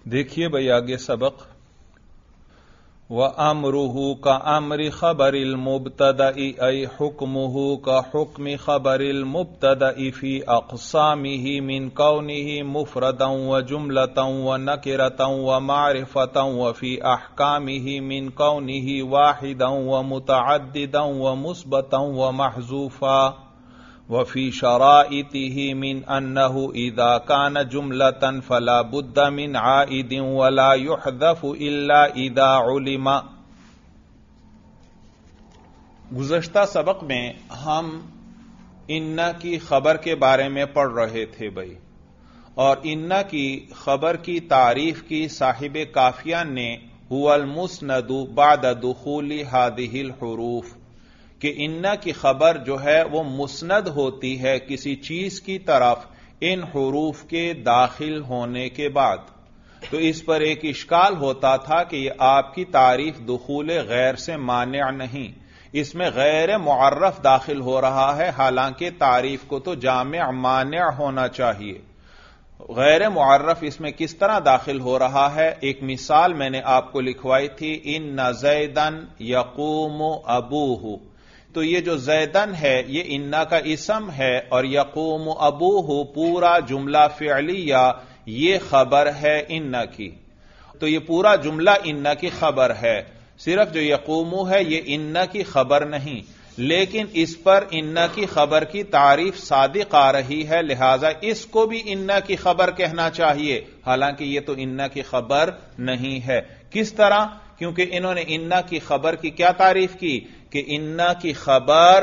دیکھیے بھائی آگے سبق وَأَمْرُهُ كَأَمْرِ خَبَرِ الْمُبْتَدَإِ أَيْ حُكْمُهُ كَحُكْمِ خَبَرِ الْمُبْتَدَإِ فِي أَقْسَامِهِ مِنْ كَوْنِهِ مُفْرَدًا وَجُمْلَةً وَنَكِرَةً وَمَعْرِفَةً وَفِي أَحْكَامِهِ مِنْ كَوْنِهِ وَاحِدًا وَمُتَعَدِّدًا وَمُثْبَتًا وَمَحْذُوفًا وفي شرائطه من أنه إذا كان جملة فلا بد من عائد ولا يحذف إلا إذا علم۔ گزشتہ سبق میں ہم انا کی خبر کے بارے میں پڑھ رہے تھے بھائی، اور انا کی خبر کی تعریف کی صاحب کافیہ نے هو المسند بعد دخول هذه الحروف، کہ انا کی خبر جو ہے وہ مسند ہوتی ہے کسی چیز کی طرف ان حروف کے داخل ہونے کے بعد۔ تو اس پر ایک اشکال ہوتا تھا کہ یہ آپ کی تعریف دخول غیر سے مانع نہیں، اس میں غیر معرف داخل ہو رہا ہے، حالانکہ تعریف کو تو جامع مانع ہونا چاہیے۔ غیر معرف اس میں کس طرح داخل ہو رہا ہے؟ ایک مثال میں نے آپ کو لکھوائی تھی، ان زیدن یقوم ابوہ، تو یہ جو زیدن ہے یہ انا کا اسم ہے، اور یقوم ابوہ پورا جملہ فعلیہ یہ خبر ہے انا کی، تو یہ پورا جملہ انا کی خبر ہے، صرف جو یقوم ہے یہ انا کی خبر نہیں، لیکن اس پر انا کی خبر کی تعریف صادق آ رہی ہے، لہذا اس کو بھی انا کی خبر کہنا چاہیے، حالانکہ یہ تو انا کی خبر نہیں ہے۔ کس طرح؟ کیونکہ انہوں نے انا کی خبر کی کیا تعریف کی کہ انا کی خبر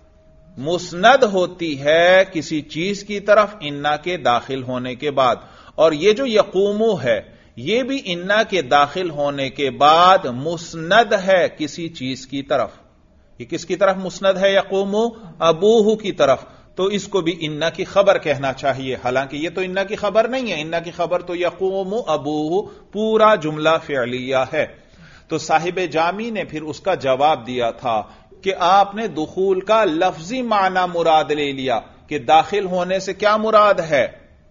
مسند ہوتی ہے کسی چیز کی طرف انا کے داخل ہونے کے بعد، اور یہ جو یقومو ہے یہ بھی انا کے داخل ہونے کے بعد مسند ہے کسی چیز کی طرف۔ یہ کس کی طرف مسند ہے؟ یقومو ابوہ کی طرف، تو اس کو بھی انا کی خبر کہنا چاہیے، حالانکہ یہ تو انا کی خبر نہیں ہے، انا کی خبر تو یقوم ابوہ پورا جملہ فعلیہ ہے۔ تو صاحب جامی نے پھر اس کا جواب دیا تھا کہ آپ نے دخول کا لفظی معنی مراد لے لیا، کہ داخل ہونے سے کیا مراد ہے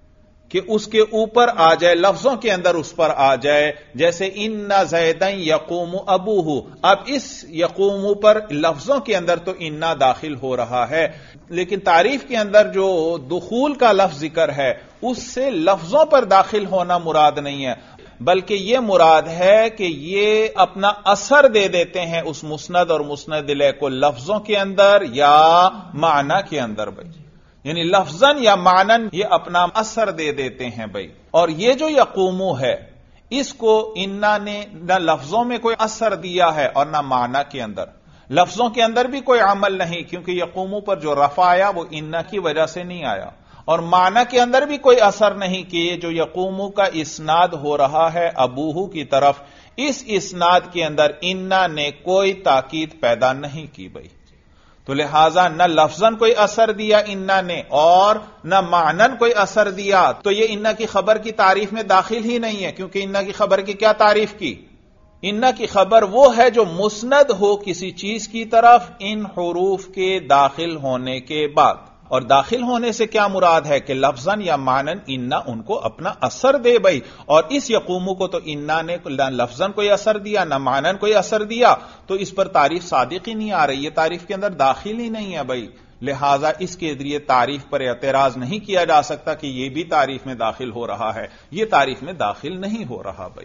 کہ اس کے اوپر آ جائے، لفظوں کے اندر اس پر آ جائے، جیسے ان زیدن یقوم ابوہ، اب اس یقوم پر لفظوں کے اندر تو انا داخل ہو رہا ہے، لیکن تعریف کے اندر جو دخول کا لفظ ذکر ہے اس سے لفظوں پر داخل ہونا مراد نہیں ہے، بلکہ یہ مراد ہے کہ یہ اپنا اثر دے دیتے ہیں اس مسند اور مسند الیہ کو لفظوں کے اندر یا معنی کے اندر بھائی، یعنی لفظاً یا معنن یہ اپنا اثر دے دیتے ہیں بھائی۔ اور یہ جو یقومو ہے اس کو انا نے نہ لفظوں میں کوئی اثر دیا ہے اور نہ معنی کے اندر، لفظوں کے اندر بھی کوئی عمل نہیں، کیونکہ یقومو پر جو رفع آیا وہ انا کی وجہ سے نہیں آیا، اور معنی کے اندر بھی کوئی اثر نہیں کہ یہ جو یقومو کا اسناد ہو رہا ہے ابوہ کی طرف، اس اسناد کے اندر انا نے کوئی تاکید پیدا نہیں کی بھائی، تو لہذا نہ لفظاً کوئی اثر دیا انا نے اور نہ معنن کوئی اثر دیا، تو یہ انا کی خبر کی تعریف میں داخل ہی نہیں ہے، کیونکہ انا کی خبر کی کیا تعریف کی؟ انا کی خبر وہ ہے جو مسند ہو کسی چیز کی طرف ان حروف کے داخل ہونے کے بعد، اور داخل ہونے سے کیا مراد ہے کہ لفظاً یا معنن انا ان کو اپنا اثر دے بھائی، اور اس یقومو کو تو انا نے نہ لفظاً کوئی اثر دیا نہ معنن کوئی اثر دیا، تو اس پر تعریف صادق ہی نہیں آ رہی، یہ تعریف کے اندر داخل ہی نہیں ہے بھائی، لہذا اس کے ذریعے تعریف پر اعتراض نہیں کیا جا سکتا کہ یہ بھی تعریف میں داخل ہو رہا ہے، یہ تعریف میں داخل نہیں ہو رہا بھائی۔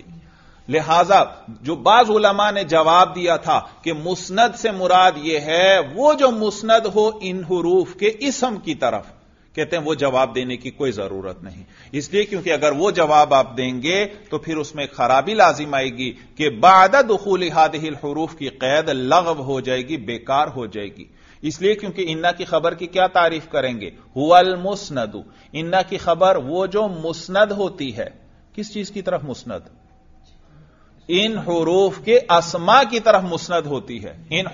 لہذا جو بعض علماء نے جواب دیا تھا کہ مسند سے مراد یہ ہے وہ جو مسند ہو ان حروف کے اسم کی طرف، کہتے ہیں وہ جواب دینے کی کوئی ضرورت نہیں، اس لیے کیونکہ اگر وہ جواب آپ دیں گے تو پھر اس میں خرابی لازم آئے گی کہ بعد دخول هذه الحروف کی قید لغو ہو جائے گی، بیکار ہو جائے گی، اس لیے کیونکہ انا کی خبر کی کیا تعریف کریں گے؟ هو المسند، انا کی خبر وہ جو مسند ہوتی ہے، کس چیز کی طرف مسند؟ ان حروف کے اسما کی طرف مسند ہوتی ہے، ان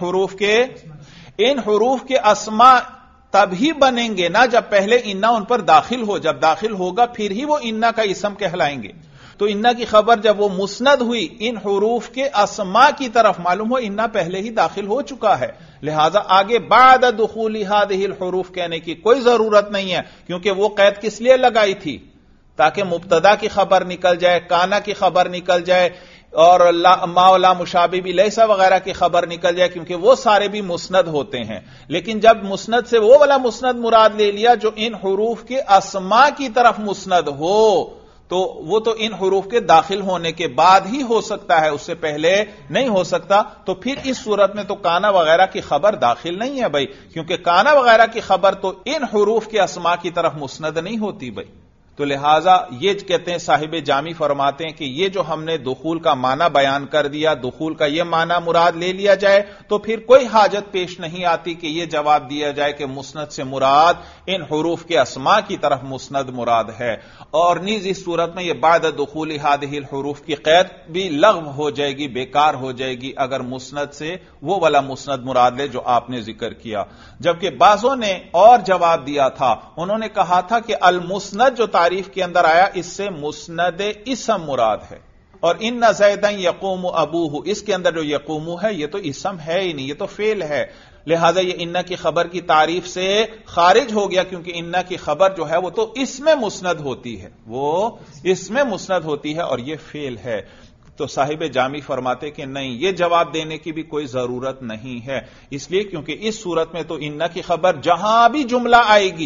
حروف کے اسما تب ہی بنیں گے نا جب پہلے انا ان پر داخل ہو، جب داخل ہوگا پھر ہی وہ انا کا اسم کہلائیں گے، تو انا کی خبر جب وہ مسند ہوئی ان حروف کے اسما کی طرف، معلوم ہو انا پہلے ہی داخل ہو چکا ہے، لہذا آگے بعد دخول هذه الحروف کہنے کی کوئی ضرورت نہیں ہے، کیونکہ وہ قید کس لیے لگائی تھی؟ تاکہ مبتدا کی خبر نکل جائے، کانا کی خبر نکل جائے، اور ما ولا مشابہ بھی لیسا وغیرہ کی خبر نکل جائے، کیونکہ وہ سارے بھی مسند ہوتے ہیں۔ لیکن جب مسند سے وہ والا مسند مراد لے لیا جو ان حروف کے اسماء کی طرف مسند ہو، تو وہ تو ان حروف کے داخل ہونے کے بعد ہی ہو سکتا ہے، اس سے پہلے نہیں ہو سکتا۔ تو پھر اس صورت میں تو کانا وغیرہ کی خبر داخل نہیں ہے بھائی، کیونکہ کانا وغیرہ کی خبر تو ان حروف کے اسماء کی طرف مسند نہیں ہوتی بھائی۔ تو لہذا یہ کہتے ہیں صاحب جامی فرماتے ہیں کہ یہ جو ہم نے دخول کا معنی بیان کر دیا، دخول کا یہ معنی مراد لے لیا جائے تو پھر کوئی حاجت پیش نہیں آتی کہ یہ جواب دیا جائے کہ مسند سے مراد ان حروف کے اسماء کی طرف مسند مراد ہے، اور نیز اس صورت میں یہ بعد دخول هذه الحروف کی قید بھی لغو ہو جائے گی، بیکار ہو جائے گی اگر مسند سے وہ والا مسند مراد لے جو آپ نے ذکر کیا۔ جبکہ بعضوں نے اور جواب دیا تھا، انہوں نے کہا تھا کہ المسند جو تعریف کے اندر آیا اس سے مسند اسم مراد ہے، اور ان زیدن یقوم ابوہ، اس کے اندر جو یقوم ہے یہ تو اسم ہے ہی نہیں، یہ تو فعل ہے، لہذا یہ ان کی خبر کی تعریف سے خارج ہو گیا، کیونکہ ان کی خبر جو ہے وہ تو اسم مسند ہوتی ہے، وہ اسم مسند ہوتی ہے اور یہ فعل ہے۔ تو صاحب جامی فرماتے کہ نہیں، یہ جواب دینے کی بھی کوئی ضرورت نہیں ہے، اس لیے کیونکہ اس صورت میں تو ان کی خبر جہاں بھی جملہ آئے گی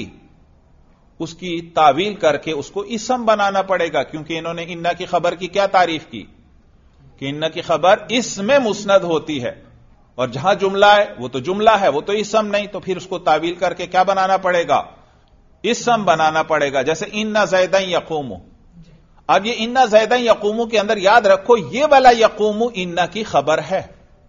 اس کی تعویل کر کے اس کو اسم بنانا پڑے گا، کیونکہ انہوں نے ان کی خبر کی کیا تعریف کی کہ ان کی خبر اسم مسند ہوتی ہے، اور جہاں جملہ ہے وہ تو جملہ ہے، وہ تو اسم نہیں، تو پھر اس کو تعویل کر کے کیا بنانا پڑے گا؟ اسم بنانا پڑے گا۔ جیسے ان زیدن یقوم، اب یہ ان زیدن یقوم کے اندر یاد رکھو یہ والا یقوم ان کی خبر ہے،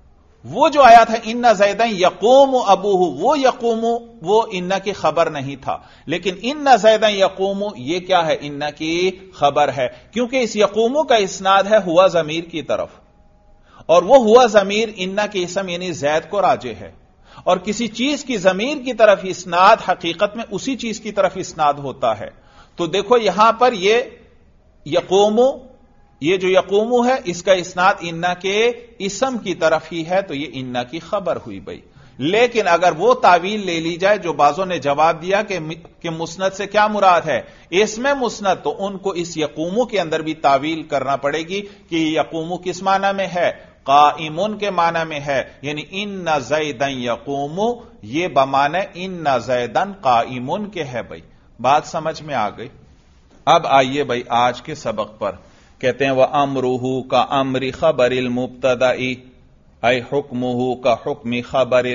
وہ جو آیا تھا ان زیدن یقوم ابوہ، وہ یقوم وہ ان کی خبر نہیں تھا، لیکن ان زیدن یقوم یہ کیا ہے؟ ان کی خبر ہے، کیونکہ اس یقوم کا اسناد ہے ہوا ضمیر کی طرف، اور وہ ہوا ضمیر ان کے اسم یعنی زید کو راجع ہے، اور کسی چیز کی ضمیر کی طرف اسناد حقیقت میں اسی چیز کی طرف اسناد ہوتا ہے۔ تو دیکھو یہاں پر یہ یقوم، یہ جو یقوم ہے اس کا اسناد ان کے اسم کی طرف ہی ہے، تو یہ ان کی خبر ہوئی بھائی۔ لیکن اگر وہ تعویل لے لی جائے جو بعضوں نے جواب دیا کہ مسند سے کیا مراد ہے؟ اسم مسند، تو ان کو اس یقوم کے اندر بھی تعویل کرنا پڑے گی کہ یقوم کس معنی میں ہے؟ قائمون کے معنی میں ہے، یعنی ان زیدن یقوم یہ بمعنی ان زیدن قائمون کے ہے بھائی۔ بات سمجھ میں آ گئی؟ اب آئیے بھائی آج کے سبق پر، کہتے ہیں وَأَمْرُهُ كَأَمْرِ خَبَرِ الْمُبْتَدَإِ اے حُكْمُهُ كَحُكْمِ خَبَرِ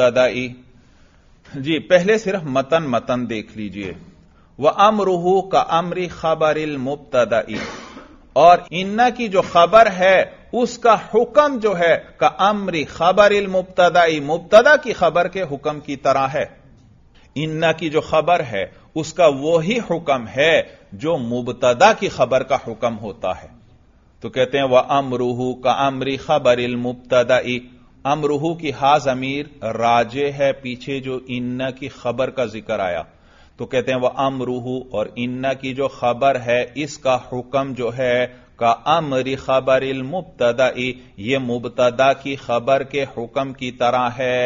الْمُبْتَدَإِ۔ جی پہلے صرف متن دیکھ لیجئے، وَأَمْرُهُ كَأَمْرِ خَبَرِ الْمُبْتَدَإِ، اور ان کی جو خبر ہے اس کا حکم جو ہے كَأَمْرِ خَبَرِ الْمُبْتَدَإِ، مبتدا کی خبر کے حکم کی طرح ہے۔ ان کی جو خبر ہے اس کا وہی حکم ہے جو مبتدا کی خبر کا حکم ہوتا ہے۔ تو کہتے ہیں وَأَمْرُهُ كَأَمْرِ خَبَرِ الْمُبْتَدَإِ، امرہ کی ہا ضمیر راجع ہے پیچھے جو ان کی خبر کا ذکر آیا، تو کہتے ہیں وَأَمْرُهُ، اور ان کی جو خبر ہے اس کا حکم جو ہے كَأَمْرِ خَبَرِ الْمُبْتَدَإِ، یہ مبتدا کی خبر کے حکم کی طرح ہے،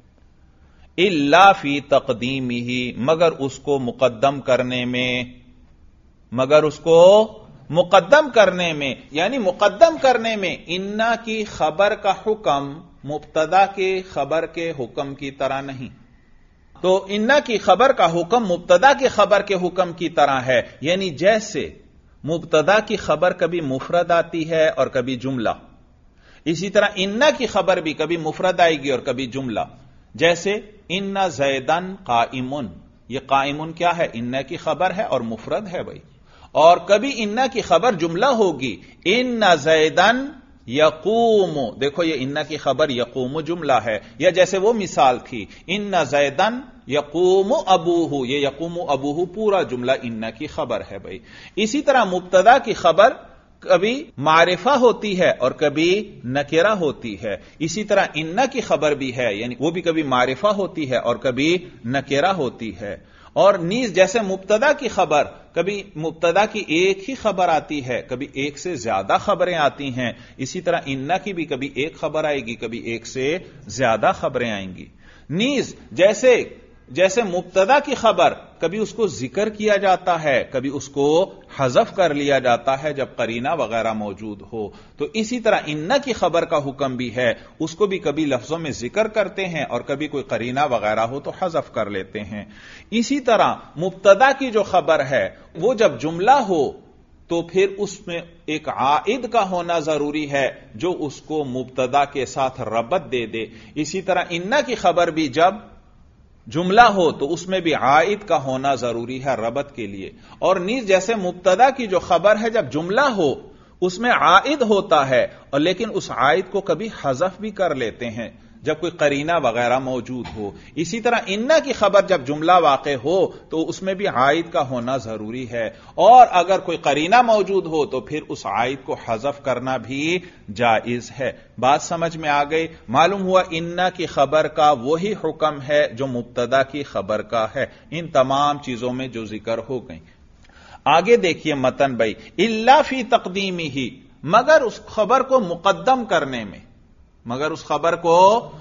الا فی تقدیمہ، مگر اس کو مقدم کرنے میں، مگر اس کو مقدم کرنے میں، یعنی مقدم کرنے میں ان کی خبر کا حکم مبتدا کے خبر کے حکم کی طرح نہیں۔ تو ان کی خبر کا حکم مبتدا کے خبر کے حکم کی طرح ہے، یعنی جیسے مبتدا کی خبر کبھی مفرد آتی ہے اور کبھی جملہ، اسی طرح ان کی خبر بھی کبھی مفرد آئے گی اور کبھی جملہ۔ جیسے ان زیدن قائمن، یہ قائمن کیا ہے؟ ان کی خبر ہے اور مفرد ہے بھائی، اور کبھی ان کی خبر جملہ ہوگی، ان زیدن یقوم، دیکھو یہ ان کی خبر یقوم جملہ ہے، یا جیسے وہ مثال تھی ان زیدن یقوم ابوہ، یہ یقوم ابوہ پورا جملہ ان کی خبر ہے بھائی۔ اسی طرح مبتدا کی خبر کبھی معرفہ ہوتی ہے اور کبھی نکرہ ہوتی ہے، اسی طرح ان کی خبر بھی ہے، یعنی وہ بھی کبھی معرفہ ہوتی ہے اور کبھی نکرہ ہوتی ہے۔ اور نیز جیسے مبتدا کی خبر، کبھی مبتدا کی ایک ہی خبر آتی ہے، کبھی ایک سے زیادہ خبریں آتی ہیں، اسی طرح ان کی بھی کبھی ایک خبر آئے گی، کبھی ایک سے زیادہ خبریں آئیں گی۔ نیز جیسے جیسے مبتدا کی خبر کبھی اس کو ذکر کیا جاتا ہے، کبھی اس کو حذف کر لیا جاتا ہے جب قرینہ وغیرہ موجود ہو، تو اسی طرح ان کی خبر کا حکم بھی ہے، اس کو بھی کبھی لفظوں میں ذکر کرتے ہیں اور کبھی کوئی قرینہ وغیرہ ہو تو حذف کر لیتے ہیں۔ اسی طرح مبتدا کی جو خبر ہے وہ جب جملہ ہو تو پھر اس میں ایک عائد کا ہونا ضروری ہے جو اس کو مبتدا کے ساتھ ربط دے دے۔ اسی طرح ان کی خبر بھی جب جملہ ہو تو اس میں بھی عائد کا ہونا ضروری ہے ربط کے لیے، اور نیز جیسے مبتدا کی جو خبر ہے جب جملہ ہو اس میں عائد ہوتا ہے، اور لیکن اس عائد کو کبھی حذف بھی کر لیتے ہیں جب کوئی قرینہ وغیرہ موجود ہو۔ اسی طرح ان کی خبر جب جملہ واقع ہو تو اس میں بھی عائد کا ہونا ضروری ہے، اور اگر کوئی قرینہ موجود ہو تو پھر اس عائد کو حذف کرنا بھی جائز ہے۔ بات سمجھ میں آ گئی؟ معلوم ہوا ان کی خبر کا وہی حکم ہے جو مبتدا کی خبر کا ہے ان تمام چیزوں میں جو ذکر ہو گئی۔ آگے دیکھیے متن بھائی، الا فی تقدیمہ، مگر اس خبر کو مقدم کرنے میں، مگر اس خبر کو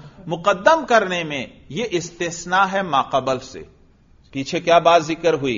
مقدم کرنے میں، یہ استثناء ہے ما قبل سے۔ پیچھے کیا بات ذکر ہوئی؟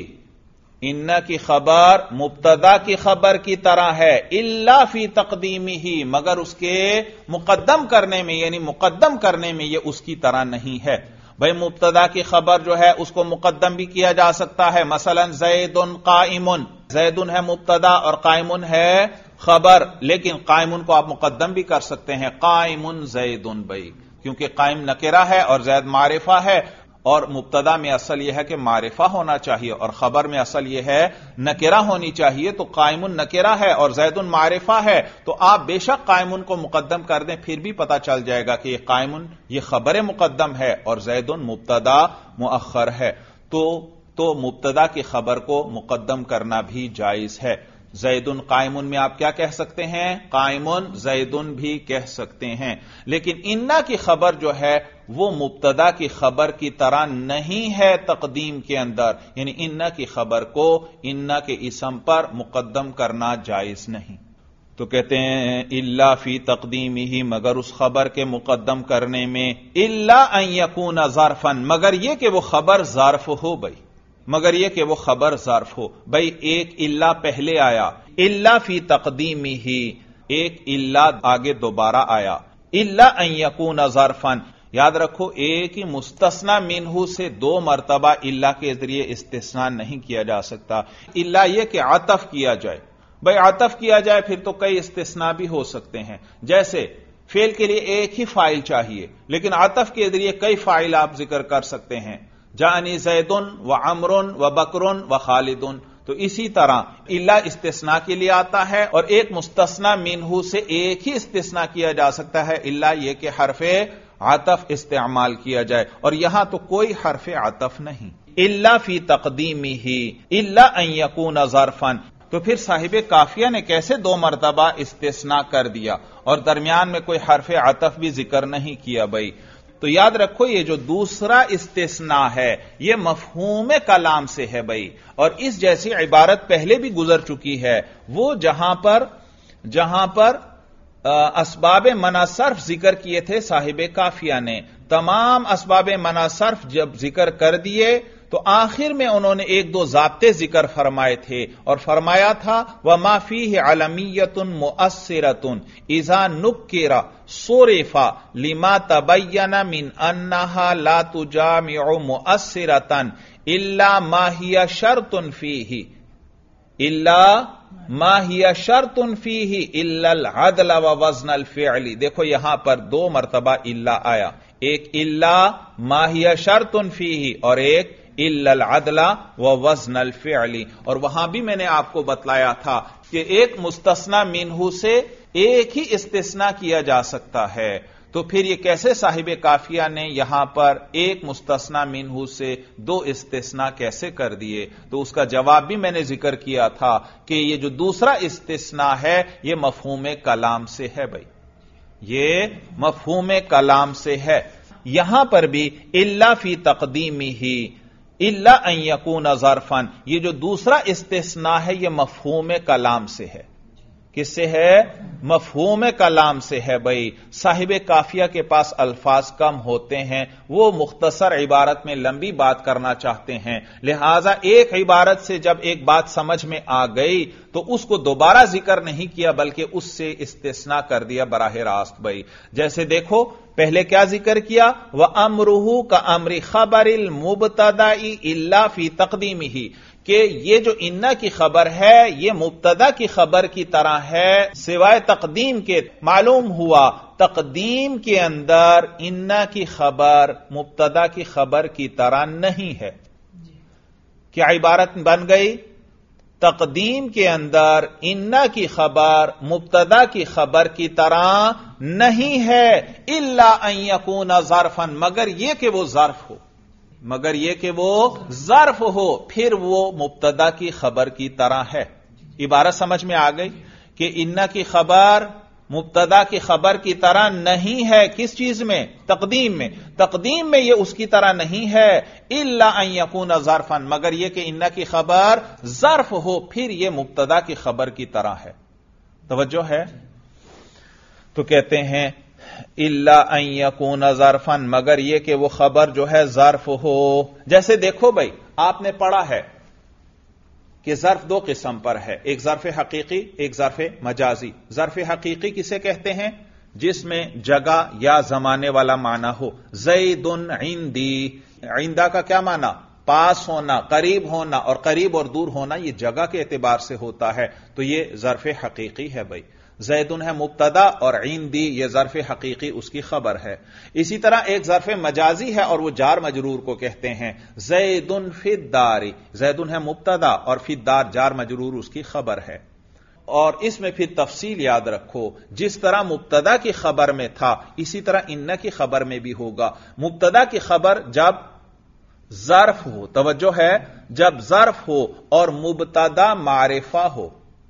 ان کی خبر مبتدا کی خبر کی طرح ہے، الا فی تقدیمہ، مگر اس کے مقدم کرنے میں، یعنی مقدم کرنے میں یہ اس کی طرح نہیں ہے۔ بھئی مبتدا کی خبر جو ہے اس کو مقدم بھی کیا جا سکتا ہے، مثلا زید قائم، زید ہے مبتدا اور قائم ہے خبر، لیکن قائم کو آپ مقدم بھی کر سکتے ہیں، قائم زید بھائی، کیونکہ قائم نکرہ ہے اور زید معرفہ ہے، اور مبتدا میں اصل یہ ہے کہ معرفہ ہونا چاہیے اور خبر میں اصل یہ ہے نکرہ ہونی چاہیے، تو قائم نکرہ ہے اور زید معرفہ ہے، تو آپ بے شک قائم کو مقدم کر دیں، پھر بھی پتہ چل جائے گا کہ یہ قائم یہ خبر مقدم ہے اور زید مبتدا مؤخر ہے، تو مبتدا کی خبر کو مقدم کرنا بھی جائز ہے۔ زید قائم میں آپ کیا کہہ سکتے ہیں؟ قائم زید بھی کہہ سکتے ہیں، لیکن ان کی خبر جو ہے وہ مبتدا کی خبر کی طرح نہیں ہے تقدیم کے اندر، یعنی ان کی خبر کو ان کے اسم پر مقدم کرنا جائز نہیں۔ تو کہتے ہیں الا فی تقدیمہ، مگر اس خبر کے مقدم کرنے میں، الا ان یکون ظرفا، مگر یہ کہ وہ خبر ظرف ہو بھائی، مگر یہ کہ وہ خبر ظرف ہو۔ بھئی ایک الا پہلے آیا، الا فی تقدیمہ، ایک الا آگے دوبارہ آیا، الا ان یکون ظرفا، یاد رکھو ایک ہی مستثنی منہ سے دو مرتبہ الا کے ذریعے استثناء نہیں کیا جا سکتا، الا یہ کہ عطف کیا جائے۔ بھئی عطف کیا جائے پھر تو کئی استثناء بھی ہو سکتے ہیں، جیسے فعل کے لیے ایک ہی فاعل چاہیے لیکن عطف کے ذریعے کئی فاعل آپ ذکر کر سکتے ہیں، جانی زید و عمر و بکر و خالد، تو اسی طرح الا استثناء کے لیے آتا ہے اور ایک مستثنی منہ سے ایک ہی استثناء کیا جا سکتا ہے، الا یہ کہ حرف عطف استعمال کیا جائے، اور یہاں تو کوئی حرف عطف نہیں، الا فی تقدیمہ الا ان یکون ظرفا۔ تو پھر صاحب کافیہ نے کیسے دو مرتبہ استثناء کر دیا اور درمیان میں کوئی حرف عطف بھی ذکر نہیں کیا بھائی؟ تو یاد رکھو یہ جو دوسرا استثناء ہے یہ مفہوم کلام سے ہے بھائی، اور اس جیسی عبارت پہلے بھی گزر چکی ہے، وہ جہاں پر اسباب منع صرف ذکر کیے تھے صاحب کافیہ نے، تمام اسباب منع صرف جب ذکر کر دیے تو آخر میں انہوں نے ایک دو ضابطے ذکر فرمائے تھے اور فرمایا تھا وَمَا فِيهِ عَلَمِيَّةٌ مُؤَثِّرَةٌ اِذَا نُكِّرَ صُرِفَ لِمَا تَبَيَّنَ مِنْ أَنَّهَا لَا تُجَامِعُ مُؤَثِّرَةً إِلَّا مَا هِيَ شَرْطٌ فِيهِ إِلَّا مَا هِيَ شَرْطٌ فِيهِ إِلَّا الْعَدْلَ وَوَزْنَ الْفِعْلِ۔ دیکھو یہاں پر دو مرتبہ الا آیا، ایک الا ما هِيَ شَرْطٌ فِيهِ اور ایک الا العدل ووزن الفعل، اور وہاں بھی میں نے آپ کو بتلایا تھا کہ ایک مستثنی منہ سے ایک ہی استثناء کیا جا سکتا ہے، تو پھر یہ کیسے صاحب کافیہ نے یہاں پر ایک مستثنی منہ سے دو استثناء کیسے کر دیے؟ تو اس کا جواب بھی میں نے ذکر کیا تھا کہ یہ جو دوسرا استثناء ہے یہ مفہوم کلام سے ہے بھائی، یہ مفہوم کلام سے ہے۔ یہاں پر بھی الا فی تقدیمہ الا ان یکون ظرفا، یہ جو دوسرا استثناء ہے یہ مفہوم کلام سے ہے، کس سے ہے؟ مفہوم کلام سے ہے بھائی. صاحب کافیہ کے پاس الفاظ کم ہوتے ہیں، وہ مختصر عبارت میں لمبی بات کرنا چاہتے ہیں، لہذا ایک عبارت سے جب ایک بات سمجھ میں آ گئی تو اس کو دوبارہ ذکر نہیں کیا بلکہ اس سے استثناء کر دیا براہ راست بھائی. جیسے دیکھو پہلے کیا ذکر کیا؟ وَأَمْرُهُ كَأَمْرِ خَبَرِ الْمُبْتَدَإِ إِلَّا فِي تَقْدِيمِهِ، کہ یہ جو انا کی خبر ہے یہ مبتدا کی خبر کی طرح ہے سوائے تقدیم کے. معلوم ہوا تقدیم کے اندر انا کی خبر مبتدا کی خبر کی طرح نہیں ہے. کیا عبارت بن گئی؟ تقدیم کے اندر انا کی خبر مبتدا کی خبر کی طرح نہیں ہے، الا ان یکون ظرفا، مگر یہ کہ وہ ظرف ہو، مگر یہ کہ وہ ظرف ہو، پھر وہ مبتدا کی خبر کی طرح ہے. عبارت سمجھ میں آ گئی کہ انا کی خبر مبتدا کی خبر کی طرح نہیں ہے. کس چیز میں؟ تقدیم میں. تقدیم میں یہ اس کی طرح نہیں ہے، الا ان یکون ظرفا، مگر یہ کہ انا کی خبر ظرف ہو، پھر یہ مبتدا کی خبر کی طرح ہے. توجہ ہے؟ تو کہتے ہیں الا ان یکون ظرفا، مگر یہ کہ وہ خبر جو ہے ظرف ہو. جیسے دیکھو بھائی آپ نے پڑھا ہے کہ ظرف دو قسم پر ہے، ایک ظرف حقیقی، ایک ظرف مجازی. ظرف حقیقی کسے کہتے ہیں؟ جس میں جگہ یا زمانے والا معنی ہو. زید عندی، عندہ کا کیا معنی؟ پاس ہونا، قریب ہونا، اور قریب اور دور ہونا یہ جگہ کے اعتبار سے ہوتا ہے، تو یہ ظرف حقیقی ہے بھائی. زیدن ہے مبتدا اور عندی یہ ظرف حقیقی اس کی خبر ہے. اسی طرح ایک ظرف مجازی ہے اور وہ جار مجرور کو کہتے ہیں. زیدن فی الدار، زیدن ہے مبتدا اور فی الدار جار مجرور اس کی خبر ہے. اور اس میں پھر تفصیل یاد رکھو، جس طرح مبتدا کی خبر میں تھا اسی طرح ان کی خبر میں بھی ہوگا. مبتدا کی خبر جب ظرف ہو، توجہ ہے، جب ظرف ہو اور مبتدا معرفہ ہو.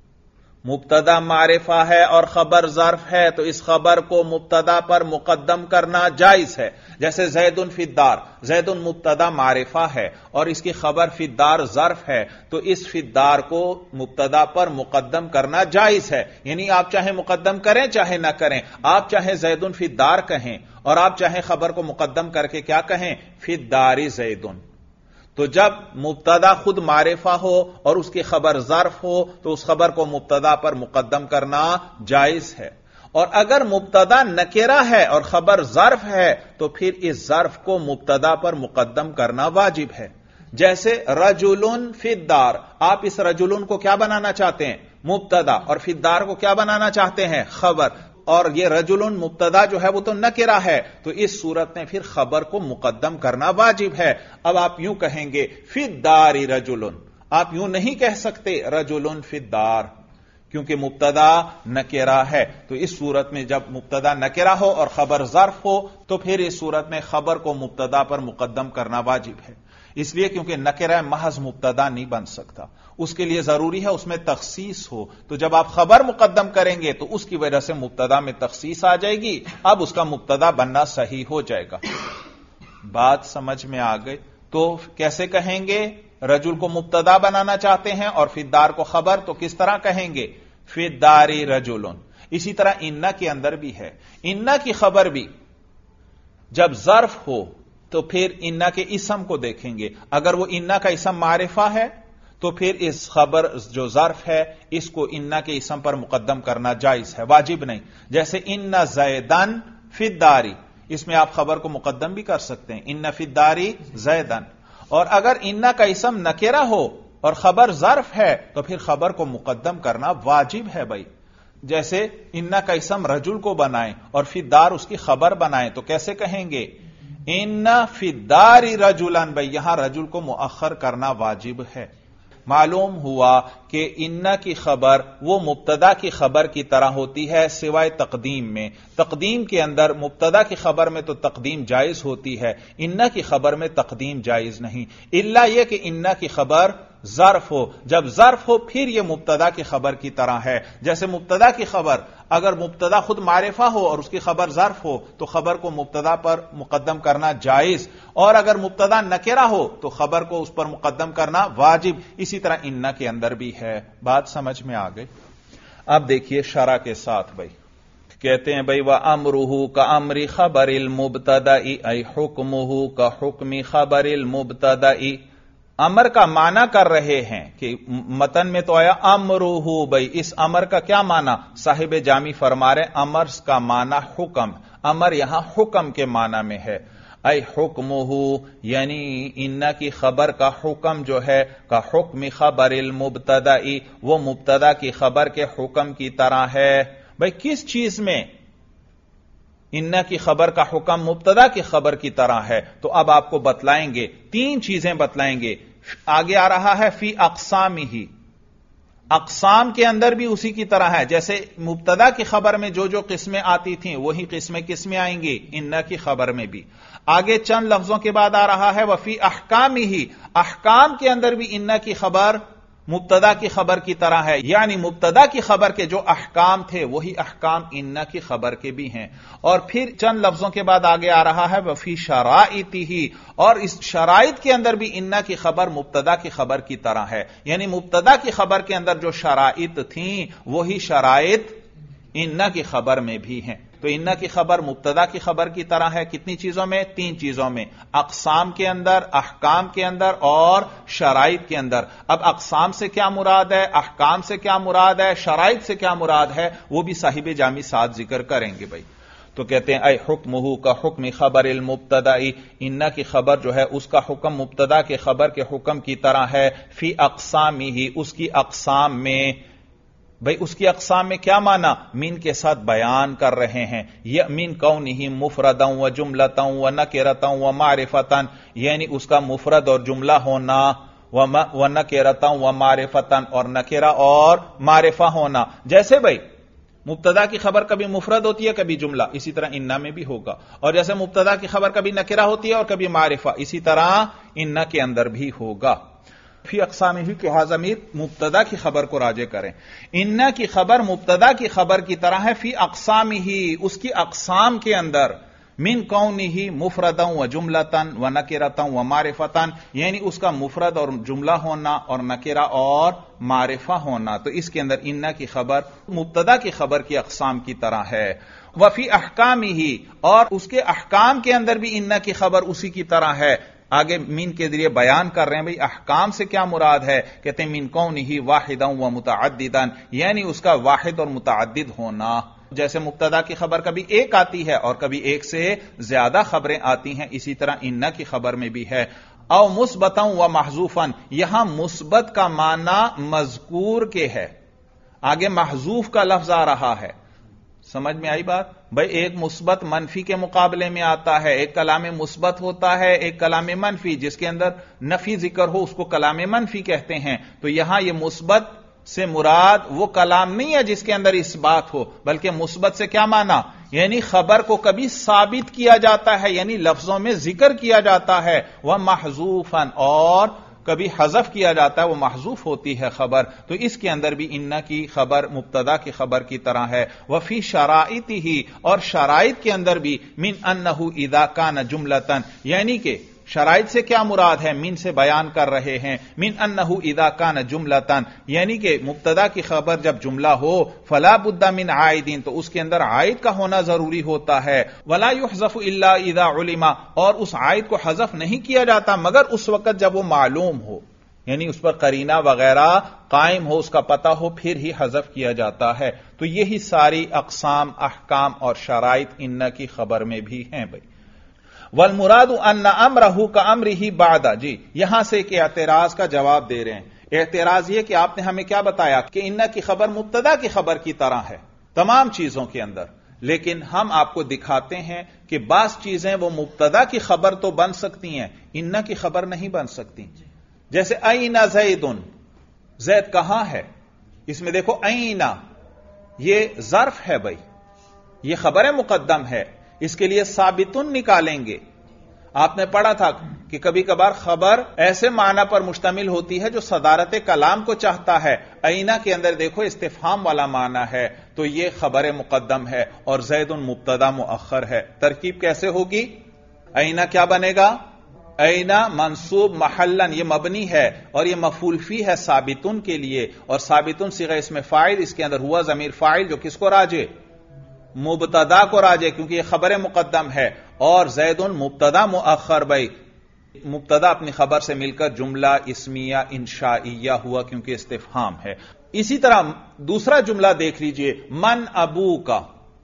مبتدا معرفہ ہے اور خبر ظرف ہے تو اس خبر کو مبتدا پر مقدم کرنا جائز ہے. جیسے زید فی الدار، زید مبتدا معرفہ ہے اور اس کی خبر فی الدار ظرف ہے، تو اس فی الدار کو مبتدا پر مقدم کرنا جائز ہے. یعنی آپ چاہے مقدم کریں چاہے نہ کریں، آپ چاہے زید فی الدار کہیں اور آپ چاہے خبر کو مقدم کر کے کیا کہیں؟ فی الدار زید. تو جب مبتدا خود معرفہ ہو اور اس کی خبر ظرف ہو تو اس خبر کو مبتدا پر مقدم کرنا جائز ہے. اور اگر مبتدا نکرہ ہے اور خبر ظرف ہے تو پھر اس ظرف کو مبتدا پر مقدم کرنا واجب ہے. جیسے رجل فی الدار، آپ اس رجل کو کیا بنانا چاہتے ہیں؟ مبتدا، اور فی الدار کو کیا بنانا چاہتے ہیں؟ خبر. اور یہ رجل مبتدا جو ہے وہ تو نکرہ ہے، تو اس صورت میں پھر خبر کو مقدم کرنا واجب ہے. اب آپ یوں کہیں گے فی الدار رجل، آپ یوں نہیں کہہ سکتے رجل فی الدار، کیونکہ مبتدا نکرہ ہے. تو اس صورت میں جب مبتدا نکرہ ہو اور خبر ظرف ہو تو پھر اس صورت میں خبر کو مبتدا پر مقدم کرنا واجب ہے. اس لیے کیونکہ نکرہ محض مبتدا نہیں بن سکتا، اس کے لیے ضروری ہے اس میں تخصیص ہو. تو جب آپ خبر مقدم کریں گے تو اس کی وجہ سے مبتدا میں تخصیص آ جائے گی، اب اس کا مبتدا بننا صحیح ہو جائے گا. بات سمجھ میں آ گئی؟ تو کیسے کہیں گے؟ رجل کو مبتدا بنانا چاہتے ہیں اور فی الدار کو خبر، تو کس طرح کہیں گے؟ فی الدار رجل. اسی طرح انا کے اندر بھی ہے، انا کی خبر بھی جب ظرف ہو تو پھر انا کے اسم کو دیکھیں گے. اگر وہ انا کا اسم معرفہ ہے تو پھر اس خبر جو ظرف ہے اس کو انا کے اسم پر مقدم کرنا جائز ہے، واجب نہیں. جیسے ان زیدن فی الدار، اس میں آپ خبر کو مقدم بھی کر سکتے ہیں، ان فی الدار زیدن. اور اگر انا کا اسم نکرہ ہو اور خبر ظرف ہے تو پھر خبر کو مقدم کرنا واجب ہے بھائی. جیسے انا کا اسم رجل کو بنائیں اور فی الدار اس کی خبر بنائیں تو کیسے کہیں گے؟ ان فی الدار رجلا، بھائی یہاں رجل کو مؤخر کرنا واجب ہے. معلوم ہوا کہ ان کی خبر وہ مبتدا کی خبر کی طرح ہوتی ہے سوائے تقدیم میں. تقدیم کے اندر مبتدا کی خبر میں تو تقدیم جائز ہوتی ہے، ان کی خبر میں تقدیم جائز نہیں، الا یہ کہ ان کی خبر ظرف ہو. جب ظرف ہو پھر یہ مبتدا کی خبر کی طرح ہے. جیسے مبتدا کی خبر اگر مبتدا خود معرفہ ہو اور اس کی خبر ظرف ہو تو خبر کو مبتدا پر مقدم کرنا جائز، اور اگر مبتدا نکرہ ہو تو خبر کو اس پر مقدم کرنا واجب. اسی طرح ان کے اندر بھی ہے. بات سمجھ میں آ گئی؟ اب دیکھیے شرح کے ساتھ بھائی کہتے ہیں بھائی وَأَمْرُهُ كَأَمْرِ خَبَرِ الْمُبْتَدَإِ أَيْ حُكْمُهُ كَحُكْمِ خَبَرِ الْمُبْتَدَإِ. امر کا معنی کر رہے ہیں کہ متن میں تو آیا امرہ، بھائی اس امر کا کیا معنی؟ صاحب جامی فرما رہے امر کا معنی حکم، امر یہاں حکم کے معنی میں ہے. اے حکمہ یعنی انا کی خبر کا حکم جو ہے کا حکم خبر المبتدا، وہ مبتدا کی خبر کے حکم کی طرح ہے. بھائی کس چیز میں انا کی خبر کا حکم مبتدا کی خبر کی طرح ہے؟ تو اب آپ کو بتلائیں گے، تین چیزیں بتلائیں گے. آگے آ رہا ہے فی اقسامہ، اقسام کے اندر بھی اسی کی طرح ہے. جیسے مبتدا کی خبر میں جو قسمیں آتی تھیں وہی قسمیں آئیں گی انا کی خبر میں بھی. آگے چند لفظوں کے بعد آ رہا ہے وفی احکامہ، احکام کے اندر بھی انا کی خبر مبتدا کی خبر کی طرح ہے، یعنی مبتدا کی خبر کے جو احکام تھے وہی احکام انا کی خبر کے بھی ہیں. اور پھر چند لفظوں کے بعد آگے آ رہا ہے وفی شرائطہ، اور اس شرائط کے اندر بھی انا کی خبر مبتدا کی خبر کی طرح ہے، یعنی مبتدا کی خبر کے اندر جو شرائط تھیں وہی شرائط انا کی خبر میں بھی ہیں. تو انا کی خبر مبتدا کی خبر کی طرح ہے کتنی چیزوں میں؟ تین چیزوں میں، اقسام کے اندر، احکام کے اندر اور شرائط کے اندر. اب اقسام سے کیا مراد ہے، احکام سے کیا مراد ہے، شرائط سے کیا مراد ہے، وہ بھی صاحب جامی ساتھ ذکر کریں گے بھائی. تو کہتے ہیں اے حکمہ کا حکم خبر المبتدا، انا کی خبر جو ہے اس کا حکم مبتدا کے خبر کے حکم کی طرح ہے. فی اقسامہ، اس کی اقسام میں. بھئی اس کی اقسام میں کیا معنی؟ من کے ساتھ بیان کر رہے ہیں. من کونہ مفردا و جملتا و نکرتا و معرفتا، یعنی اس کا مفرد اور جملہ ہونا، و نکرتا و معرفتا، اور نکرہ اور معرفہ ہونا. جیسے بھئی مبتدا کی خبر کبھی مفرد ہوتی ہے کبھی جملہ، اسی طرح انا میں بھی ہوگا. اور جیسے مبتدا کی خبر کبھی نکرہ ہوتی ہے اور کبھی معرفہ، اسی طرح انا کے اندر بھی ہوگا. فی اقسام ہی کہ ضمیر مبتدا کی خبر کو راجع کریں. انا کی خبر مبتدا کی خبر کی طرح ہے فی اقسام ہی، اس کی اقسام کے اندر. من کونہ مفردا و جملتا و نکرتا و معرفتا، یعنی اس کا مفرد اور جملہ ہونا اور نکرہ اور معرفہ ہونا. تو اس کے اندر انا کی خبر مبتدا کی خبر کی اقسام کی طرح ہے. وفی احکامہ، اور اس کے احکام کے اندر بھی انا کی خبر اسی کی طرح ہے. آگے مین کے ذریعے بیان کر رہے ہیں بھئی احکام سے کیا مراد ہے. کہتے ہیں من کونہ واحدا و متعددا، یعنی اس کا واحد اور متعدد ہونا. جیسے مبتدا کی خبر کبھی ایک آتی ہے اور کبھی ایک سے زیادہ خبریں آتی ہیں، اسی طرح انا کی خبر میں بھی ہے. او مثبتا و محذوفا، یہاں مثبت کا معنی مذکور کے ہے، آگے محذوف کا لفظ آ رہا ہے. سمجھ میں آئی بات؟ بھئی ایک مثبت منفی کے مقابلے میں آتا ہے، ایک کلام مثبت ہوتا ہے، ایک کلام منفی جس کے اندر نفی ذکر ہو اس کو کلام منفی کہتے ہیں. تو یہاں یہ مثبت سے مراد وہ کلام نہیں ہے جس کے اندر اس بات ہو، بلکہ مثبت سے کیا معنی؟ یعنی خبر کو کبھی ثابت کیا جاتا ہے، یعنی لفظوں میں ذکر کیا جاتا ہے، وہ محذوفاً، اور کبھی حذف کیا جاتا ہے، وہ محذوف ہوتی ہے خبر. تو اس کے اندر بھی انا کی خبر مبتدا کی خبر کی طرح ہے. وفی شرائطہ، اور شرائط کے اندر بھی من انہ اذا کان جملتا، یعنی کہ شرائط سے کیا مراد ہے؟ من سے بیان کر رہے ہیں. من انہ اذا کان جملتا، یعنی کہ مبتدا کی خبر جب جملہ ہو فلا بد من عائدین، تو اس کے اندر عائد کا ہونا ضروری ہوتا ہے. ولا يحذف الا اذا علم، اور اس عائد کو حذف نہیں کیا جاتا مگر اس وقت جب وہ معلوم ہو، یعنی اس پر قرینہ وغیرہ قائم ہو، اس کا پتہ ہو، پھر ہی حذف کیا جاتا ہے. تو یہی ساری اقسام، احکام اور شرائط انا کی خبر میں بھی ہیں بھائی. والمراد ان امرہ کا امرہ بعد، جی یہاں سے ایک اعتراض کا جواب دے رہے ہیں. اعتراض یہ کہ آپ نے ہمیں کیا بتایا کہ انا کی خبر مبتدا کی خبر کی طرح ہے تمام چیزوں کے اندر، لیکن ہم آپ کو دکھاتے ہیں کہ بعض چیزیں وہ مبتدا کی خبر تو بن سکتی ہیں، انا کی خبر نہیں بن سکتی. جیسے این زید، زید کہاں ہے؟ اس میں دیکھو این، یہ ظرف ہے بھائی، یہ خبر مقدم ہے، اس کے لیے ثابتن نکالیں گے. آپ نے پڑھا تھا کہ کبھی کبھار خبر ایسے معنی پر مشتمل ہوتی ہے جو صدارت کلام کو چاہتا ہے. اینا کے اندر دیکھو استفہام والا معنی ہے، تو یہ خبر مقدم ہے اور زید مبتدا مؤخر ہے. ترکیب کیسے ہوگی؟ اینا کیا بنے گا؟ اینا منصوب محلن یہ مبنی ہے اور یہ مفعول فی ہے ثابتن کے لیے، اور ثابتن صیغہ اسم فاعل، اس کے اندر ہوا ضمیر فاعل جو کس کو راجع؟ مبتدا کو راجع، کیونکہ یہ خبر مقدم ہے، اور زیدن مبتدا مؤخر بھائی، مبتدا اپنی خبر سے مل کر جملہ اسمیہ انشائیہ ہوا کیونکہ استفہام ہے۔ اسی طرح دوسرا جملہ دیکھ لیجئے، من ابو کا،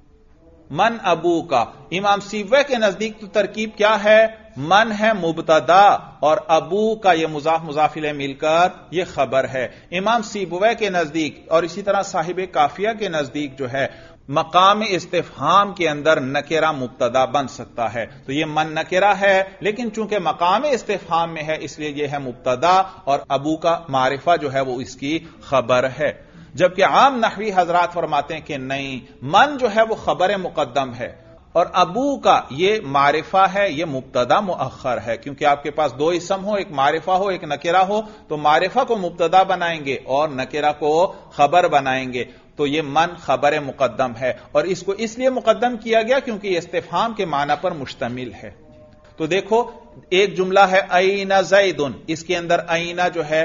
من ابو کا، امام سیبویہ کے نزدیک تو ترکیب کیا ہے؟ من ہے مبتدا اور ابو کا یہ مضاف مضاف الیہ مل کر یہ خبر ہے۔ امام سیبویہ کے نزدیک اور اسی طرح صاحب کافیہ کے نزدیک جو ہے مقام استفہام کے اندر نکرہ مبتدا بن سکتا ہے، تو یہ من نکرہ ہے لیکن چونکہ مقام استفہام میں ہے اس لیے یہ ہے مبتدا، اور ابو کا معرفہ جو ہے وہ اس کی خبر ہے۔ جبکہ عام نحوی حضرات فرماتے ہیں کہ نہیں، من جو ہے وہ خبر مقدم ہے اور ابو کا یہ معرفہ ہے، یہ مبتدا مؤخر ہے، کیونکہ آپ کے پاس دو اسم ہو، ایک معرفہ ہو ایک نکرہ ہو، تو معرفہ کو مبتدا بنائیں گے اور نکرہ کو خبر بنائیں گے، تو یہ من خبر مقدم ہے، اور اس کو اس لیے مقدم کیا گیا کیونکہ یہ استفہام کے معنی پر مشتمل ہے۔ تو دیکھو ایک جملہ ہے این زیدن، اس کے اندر این جو ہے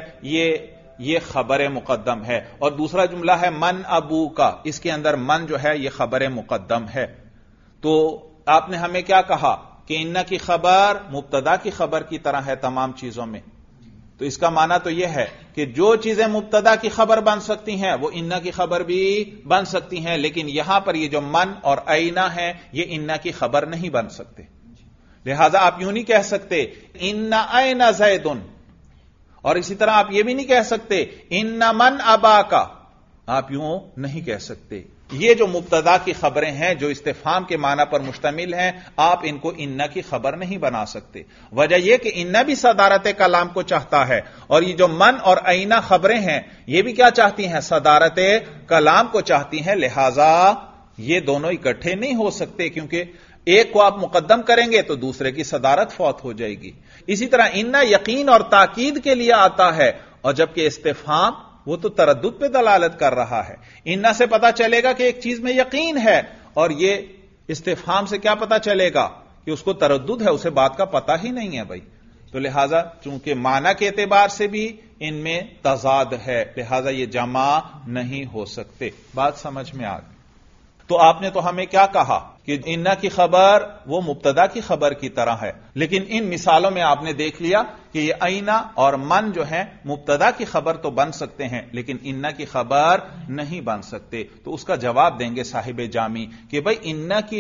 یہ خبر مقدم ہے، اور دوسرا جملہ ہے من ابو کا، اس کے اندر من جو ہے یہ خبر مقدم ہے۔ تو آپ نے ہمیں کیا کہا کہ ان کی خبر مبتدا کی خبر کی طرح ہے تمام چیزوں میں، تو اس کا معنی تو یہ ہے کہ جو چیزیں مبتدا کی خبر بن سکتی ہیں وہ ان کی خبر بھی بن سکتی ہیں، لیکن یہاں پر یہ جو من اور اینا ہے یہ ان کی خبر نہیں بن سکتے، لہذا آپ یوں نہیں کہہ سکتے ان اینا زیدن، اور اسی طرح آپ یہ بھی نہیں کہہ سکتے ان من ابا کا، آپ یوں نہیں کہہ سکتے۔ یہ جو مبتدا کی خبریں ہیں جو استفہام کے معنی پر مشتمل ہیں، آپ ان کو ان کی خبر نہیں بنا سکتے۔ وجہ یہ کہ ان بھی صدارت کلام کو چاہتا ہے، اور یہ جو من اور اینا خبریں ہیں یہ بھی کیا چاہتی ہیں؟ صدارت کلام کو چاہتی ہیں، لہذا یہ دونوں اکٹھے نہیں ہو سکتے، کیونکہ ایک کو آپ مقدم کریں گے تو دوسرے کی صدارت فوت ہو جائے گی۔ اسی طرح ان یقین اور تاکید کے لیے آتا ہے، اور جبکہ استفہام وہ تو تردد پہ دلالت کر رہا ہے۔ ان سے پتا چلے گا کہ ایک چیز میں یقین ہے، اور یہ استفہام سے کیا پتا چلے گا کہ اس کو تردد ہے، اسے بات کا پتا ہی نہیں ہے بھائی۔ تو لہذا چونکہ معنی کے اعتبار سے بھی ان میں تضاد ہے، لہذا یہ جمع نہیں ہو سکتے۔ بات سمجھ میں آ گئی؟ تو آپ نے تو ہمیں کیا کہا کہ ان کی خبر وہ مبتدا کی خبر کی طرح ہے، لیکن ان مثالوں میں آپ نے دیکھ لیا کہ یہ اینا اور من جو ہیں مبتدا کی خبر تو بن سکتے ہیں لیکن ان کی خبر نہیں بن سکتے۔ تو اس کا جواب دیں گے صاحب جامی کہ بھائی ان کی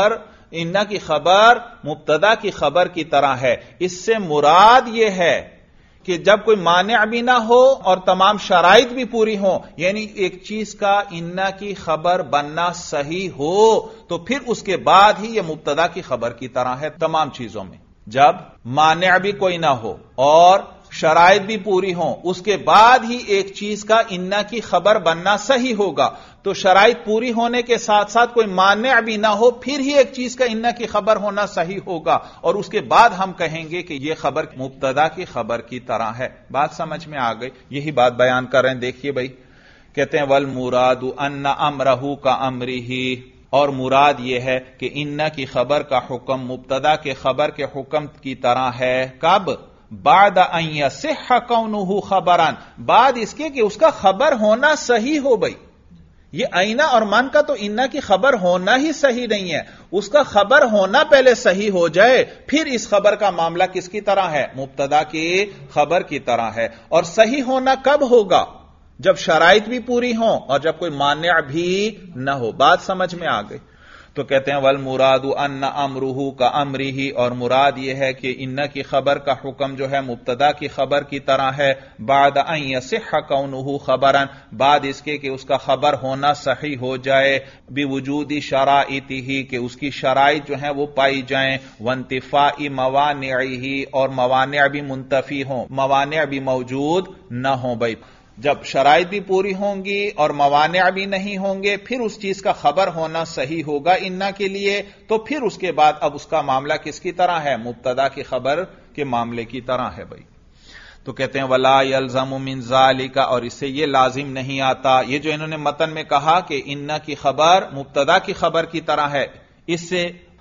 خبر مبتدا کی خبر کی طرح ہے، اس سے مراد یہ ہے کہ جب کوئی مانع بھی نہ ہو اور تمام شرائط بھی پوری ہوں، یعنی ایک چیز کا ان کی خبر بننا صحیح ہو تو پھر اس کے بعد ہی یہ مبتدا کی خبر کی طرح ہے تمام چیزوں میں۔ جب مانع بھی کوئی نہ ہو اور شرائط بھی پوری ہوں، اس کے بعد ہی ایک چیز کا ان کی خبر بننا صحیح ہوگا، تو شرائط پوری ہونے کے ساتھ ساتھ کوئی مانع بھی نہ ہو پھر ہی ایک چیز کا ان کی خبر ہونا صحیح ہوگا، اور اس کے بعد ہم کہیں گے کہ یہ خبر مبتدا کی خبر کی طرح ہے۔ بات سمجھ میں آ گئی؟ یہی بات بیان کر رہے ہیں، دیکھیے بھائی، کہتے ہیں والمراد ان امرہ کا امرہ، اور مراد یہ ہے کہ ان کی خبر کا حکم مبتدا کے خبر کے حکم کی طرح ہے۔ کب؟ بعد ان یصح کونہ خبرا، بعد اس کے کہ اس کا خبر ہونا صحیح ہو۔ بھائی یہ اینا اور من کا تو ان کی خبر ہونا ہی صحیح نہیں ہے، اس کا خبر ہونا پہلے صحیح ہو جائے، پھر اس خبر کا معاملہ کس کی طرح ہے؟ مبتدا کی خبر کی طرح ہے۔ اور صحیح ہونا کب ہوگا؟ جب شرائط بھی پوری ہوں اور جب کوئی مانع بھی نہ ہو۔ بات سمجھ میں آ گئی؟ تو کہتے ہیں والمراد ان امرہ کا امرہ، اور مراد یہ ہے کہ ان کی خبر کا حکم جو ہے مبتدا کی خبر کی طرح ہے، بعد ان یصح کونہ خبرا، بعد اس کے کہ اس کا خبر ہونا صحیح ہو جائے، بوجود شرائطہ، کہ اس کی شرائط جو ہیں وہ پائی جائیں، وانتفاء موانعہ، اور موانع بھی منتفی ہوں، موانع بھی موجود نہ ہوں۔ بھائی جب شرائط بھی پوری ہوں گی اور موانع بھی نہیں ہوں گے پھر اس چیز کا خبر ہونا صحیح ہوگا ان کے لیے، تو پھر اس کے بعد اب اس کا معاملہ کس کی طرح ہے؟ مبتدا کی خبر کے معاملے کی طرح ہے۔ بھائی تو کہتے ہیں ولا یلزم من ذالک، اور اس سے یہ لازم نہیں آتا، یہ جو انہوں نے متن میں کہا کہ ان کی خبر مبتدا کی خبر کی طرح ہے، اس سے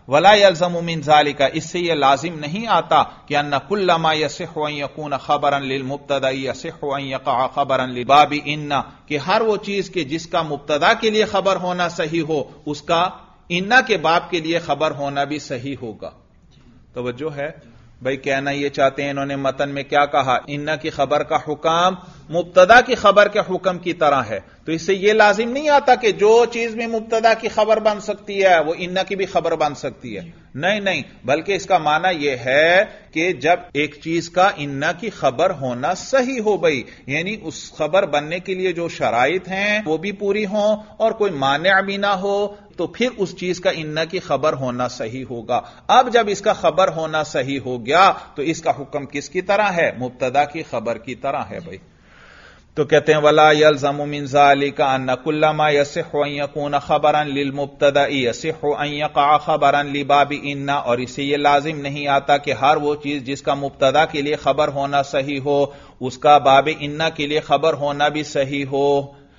ولا يلزم من ذلك، اس سے یہ لازم نہیں آتا کہ ان كل ما يصح ان يكون خبرا للمبتدا يصح ان يقع خبرا لباب ان، کہ ہر وہ چیز کہ جس کا مبتدا کے لیے خبر ہونا صحیح ہو اس کا انا کے باب کے لیے خبر ہونا بھی صحیح ہوگا. توجہ ہے بھائی؟ کہنا یہ چاہتے ہیں انہوں نے متن میں کیا کہا، انا کی خبر کا حکم مبتدا کی خبر کے حکم کی طرح ہے، تو اس سے یہ لازم نہیں آتا کہ جو چیز میں مبتدا کی خبر بن سکتی ہے وہ انا کی بھی خبر بن سکتی ہے. نہیں، بلکہ اس کا معنی یہ ہے کہ جب ایک چیز کا انا کی خبر ہونا صحیح ہو بھائی، یعنی اس خبر بننے کے لیے جو شرائط ہیں وہ بھی پوری ہوں اور کوئی مانع بھی نہ ہو، تو پھر اس چیز کا انا کی خبر ہونا صحیح ہوگا. اب جب اس کا خبر ہونا صحیح ہو گیا تو اس کا حکم کس کی طرح ہے؟ مبتدا کی خبر کی طرح ہے بھائی. تو کہتے ہیں ولا يلزم من ذلك ان كل ما يصح ان يكون خبرا للمبتدا يصح ان يقع خبرا لباب ان، اور اسے یہ لازم نہیں آتا کہ ہر وہ چیز جس کا مبتدا کے لیے خبر ہونا صحیح ہو اس کا باب ان کے لیے خبر ہونا بھی صحیح ہو.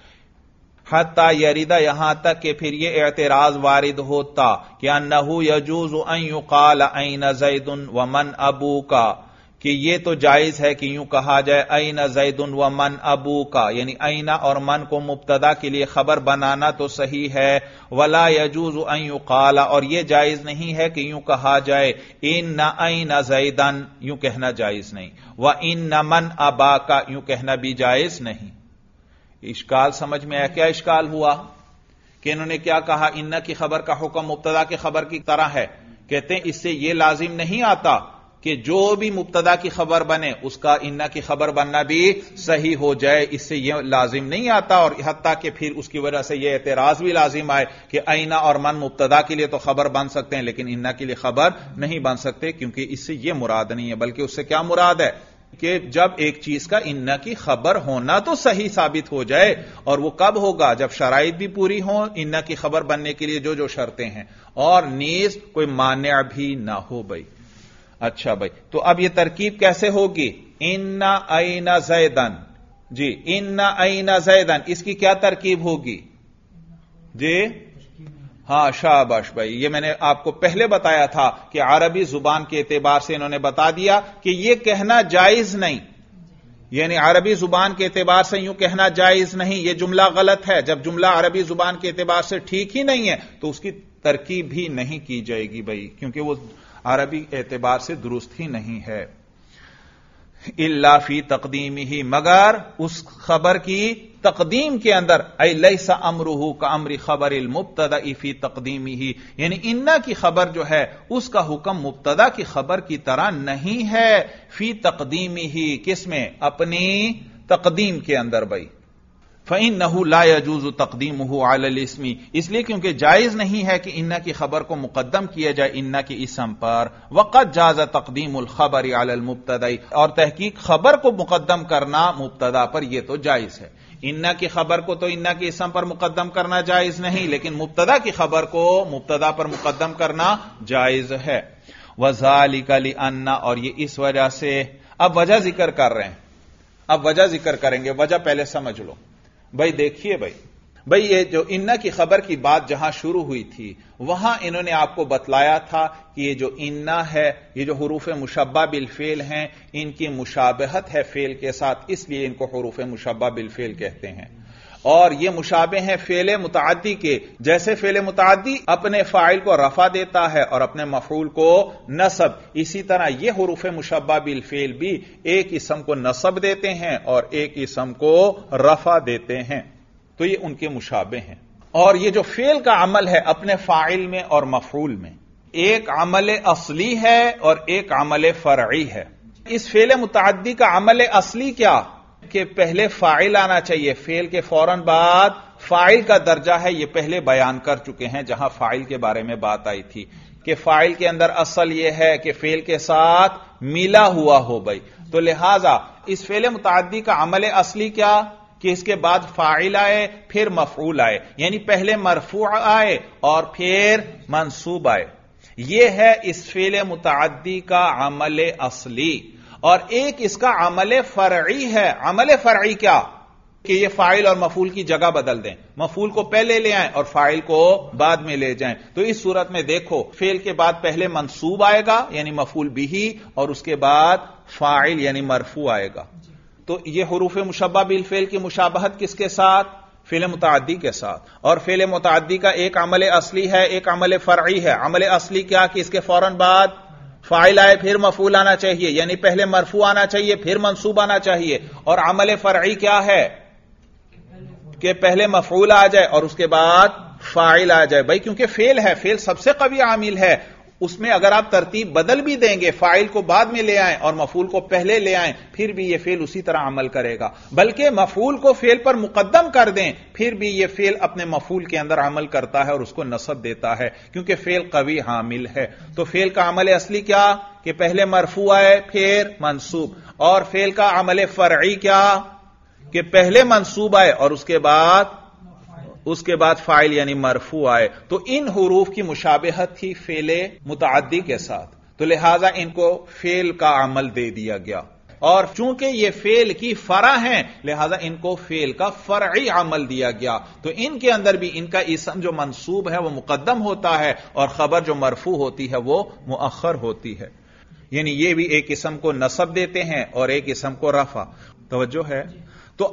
حتی یریدا، یہاں تک کہ پھر یہ اعتراض وارد ہوتا کہ انه يجوز ان يقال اين زید ومن ابوک، کہ یہ تو جائز ہے کہ یوں کہا جائے این زید ومن ابوک، یعنی این اور من کو مبتدا کے لیے خبر بنانا تو صحیح ہے. ولا يجوز ان يقال، اور یہ جائز نہیں ہے کہ یوں کہا جائے ان این زیدن، یوں کہنا جائز نہیں. وان من اباک، یوں کہنا بھی جائز نہیں. اشکال سمجھ میں آیا؟ کیا اشکال ہوا کہ انہوں نے کیا کہا، ان کی خبر کا حکم مبتدا کی خبر کی طرح ہے. کہتے ہیں اس سے یہ لازم نہیں آتا کہ جو بھی مبتدا کی خبر بنے اس کا ان کی خبر بننا بھی صحیح ہو جائے، اس سے یہ لازم نہیں آتا. اور حتیٰ کہ پھر اس کی وجہ سے یہ اعتراض بھی لازم آئے کہ اینا اور من مبتدا کے لیے تو خبر بن سکتے ہیں لیکن ان کے لیے خبر نہیں بن سکتے، کیونکہ اس سے یہ مراد نہیں ہے. بلکہ اس سے کیا مراد ہے کہ جب ایک چیز کا ان کی خبر ہونا تو صحیح ثابت ہو جائے، اور وہ کب ہوگا؟ جب شرائط بھی پوری ہوں ان کی خبر بننے کے لیے جو شرطیں ہیں، اور نیز کوئی مانع بھی نہ ہو بھائی. اچھا بھائی، تو اب یہ ترکیب کیسے ہوگی؟ In an زیدن، G in an زیدن، اس کی کیا ترکیب ہوگی؟ جی ہاں شاباش بھائی، یہ میں نے آپ کو پہلے بتایا تھا کہ عربی زبان کے اعتبار سے انہوں نے بتا دیا کہ یہ کہنا جائز نہیں، یعنی عربی زبان کے اعتبار سے یوں کہنا جائز نہیں، یہ جملہ غلط ہے. جب جملہ عربی زبان کے اعتبار سے ٹھیک ہی نہیں ہے تو اس کی ترکیب بھی نہیں کی جائے گی بھائی، کیونکہ وہ عربی اعتبار سے درست ہی نہیں ہے. الا فی تقدیمہ، مگر اس خبر کی تقدیم کے اندر، ای لیس امرہ کامر خبر المبتدا فی تقدیمہ، یعنی ان کی خبر جو ہے اس کا حکم مبتدا کی خبر کی طرح نہیں ہے. فی تقدیمہ، کس میں؟ اپنی تقدیم کے اندر بھائی. فإنه لا يجوز تقدیمه علی الاسم، اس لیے کیونکہ جائز نہیں ہے کہ ان کی خبر کو مقدم کیا جائے ان کے اسم پر. وقد جاز تقدیم الخبر علی المبتدا، اور تحقیق خبر کو مقدم کرنا مبتدا پر یہ تو جائز ہے. ان کی خبر کو تو ان کے اسم پر مقدم کرنا جائز نہیں، لیکن مبتدا کی خبر کو مبتدا پر مقدم کرنا جائز ہے. وذالک لأن، اور یہ اس وجہ سے، اب وجہ ذکر کر رہے ہیں، اب وجہ ذکر کریں گے. وجہ پہلے سمجھ لو بھائی. دیکھیے بھائی یہ جو ان کی خبر کی بات جہاں شروع ہوئی تھی وہاں انہوں نے آپ کو بتلایا تھا کہ یہ جو ان ہے، یہ جو حروف مشبہ بالفعل ہیں، ان کی مشابہت ہے فعل کے ساتھ، اس لیے ان کو حروف مشبہ بالفعل کہتے ہیں. اور یہ مشابہ ہیں فعل متعدی کے، جیسے فعل متعدی اپنے فاعل کو رفع دیتا ہے اور اپنے مفعول کو نصب، اسی طرح یہ حروف مشبہ بالفعل بھی ایک اسم کو نصب دیتے ہیں اور ایک اسم کو رفع دیتے ہیں، تو یہ ان کے مشابہ ہیں. اور یہ جو فعل کا عمل ہے اپنے فاعل میں اور مفعول میں، ایک عمل اصلی ہے اور ایک عمل فرعی ہے. اس فعل متعدی کا عمل اصلی کیا کہ پہلے فاعل آنا چاہیے، فعل کے فوراً بعد فاعل کا درجہ ہے، یہ پہلے بیان کر چکے ہیں جہاں فاعل کے بارے میں بات آئی تھی کہ فاعل کے اندر اصل یہ ہے کہ فعل کے ساتھ ملا ہوا ہو بھائی. تو لہذا اس فعل متعدی کا عمل اصلی کیا کہ اس کے بعد فاعل آئے پھر مفعول آئے، یعنی پہلے مرفوع آئے اور پھر منصوب آئے. یہ ہے اس فعل متعدی کا عمل اصلی. اور ایک اس کا عمل فرعی ہے. عمل فرعی کیا کہ یہ فاعل اور مفعول کی جگہ بدل دیں، مفعول کو پہلے لے آئیں اور فاعل کو بعد میں لے جائیں، تو اس صورت میں دیکھو فعل کے بعد پہلے منصوب آئے گا یعنی مفعول بھی، اور اس کے بعد فاعل یعنی مرفوع آئے گا۔ تو یہ حروف مشبہ بالفعل کی مشابہت کس کے ساتھ؟ فعل متعدی کے ساتھ۔ اور فعل متعدی کا ایک عمل اصلی ہے، ایک عمل فرعی ہے۔ عمل اصلی کیا کہ اس کے فوراً بعد فاعل آئے پھر مفعول آنا چاہیے، یعنی پہلے مرفوع آنا چاہیے پھر منصوب آنا چاہیے۔ اور عمل فرعی کیا ہے کہ پہلے مفعول آ جائے اور اس کے بعد فاعل آ جائے۔ بھائی کیونکہ فعل ہے، فعل سب سے قوی عامل ہے، اس میں اگر آپ ترتیب بدل بھی دیں گے، فاعل کو بعد میں لے آئیں اور مفعول کو پہلے لے آئیں، پھر بھی یہ فعل اسی طرح عمل کرے گا، بلکہ مفعول کو فعل پر مقدم کر دیں پھر بھی یہ فعل اپنے مفعول کے اندر عمل کرتا ہے اور اس کو نصب دیتا ہے، کیونکہ فعل قوی عامل ہے۔ تو فعل کا عمل اصلی کیا کہ پہلے مرفوع آئے پھر منصوب، اور فعل کا عمل فرعی کیا کہ پہلے منصوب آئے اور اس کے بعد فاعل یعنی مرفوع آئے۔ تو ان حروف کی مشابہت تھی فعل متعدی کے ساتھ، تو لہذا ان کو فعل کا عمل دے دیا گیا، اور چونکہ یہ فعل کی فرع ہیں لہذا ان کو فعل کا فرعی عمل دیا گیا۔ تو ان کے اندر بھی ان کا اسم جو منصوب ہے وہ مقدم ہوتا ہے اور خبر جو مرفوع ہوتی ہے وہ مؤخر ہوتی ہے، یعنی یہ بھی ایک اسم کو نصب دیتے ہیں اور ایک اسم کو رفع۔ توجہ ہے؟ تو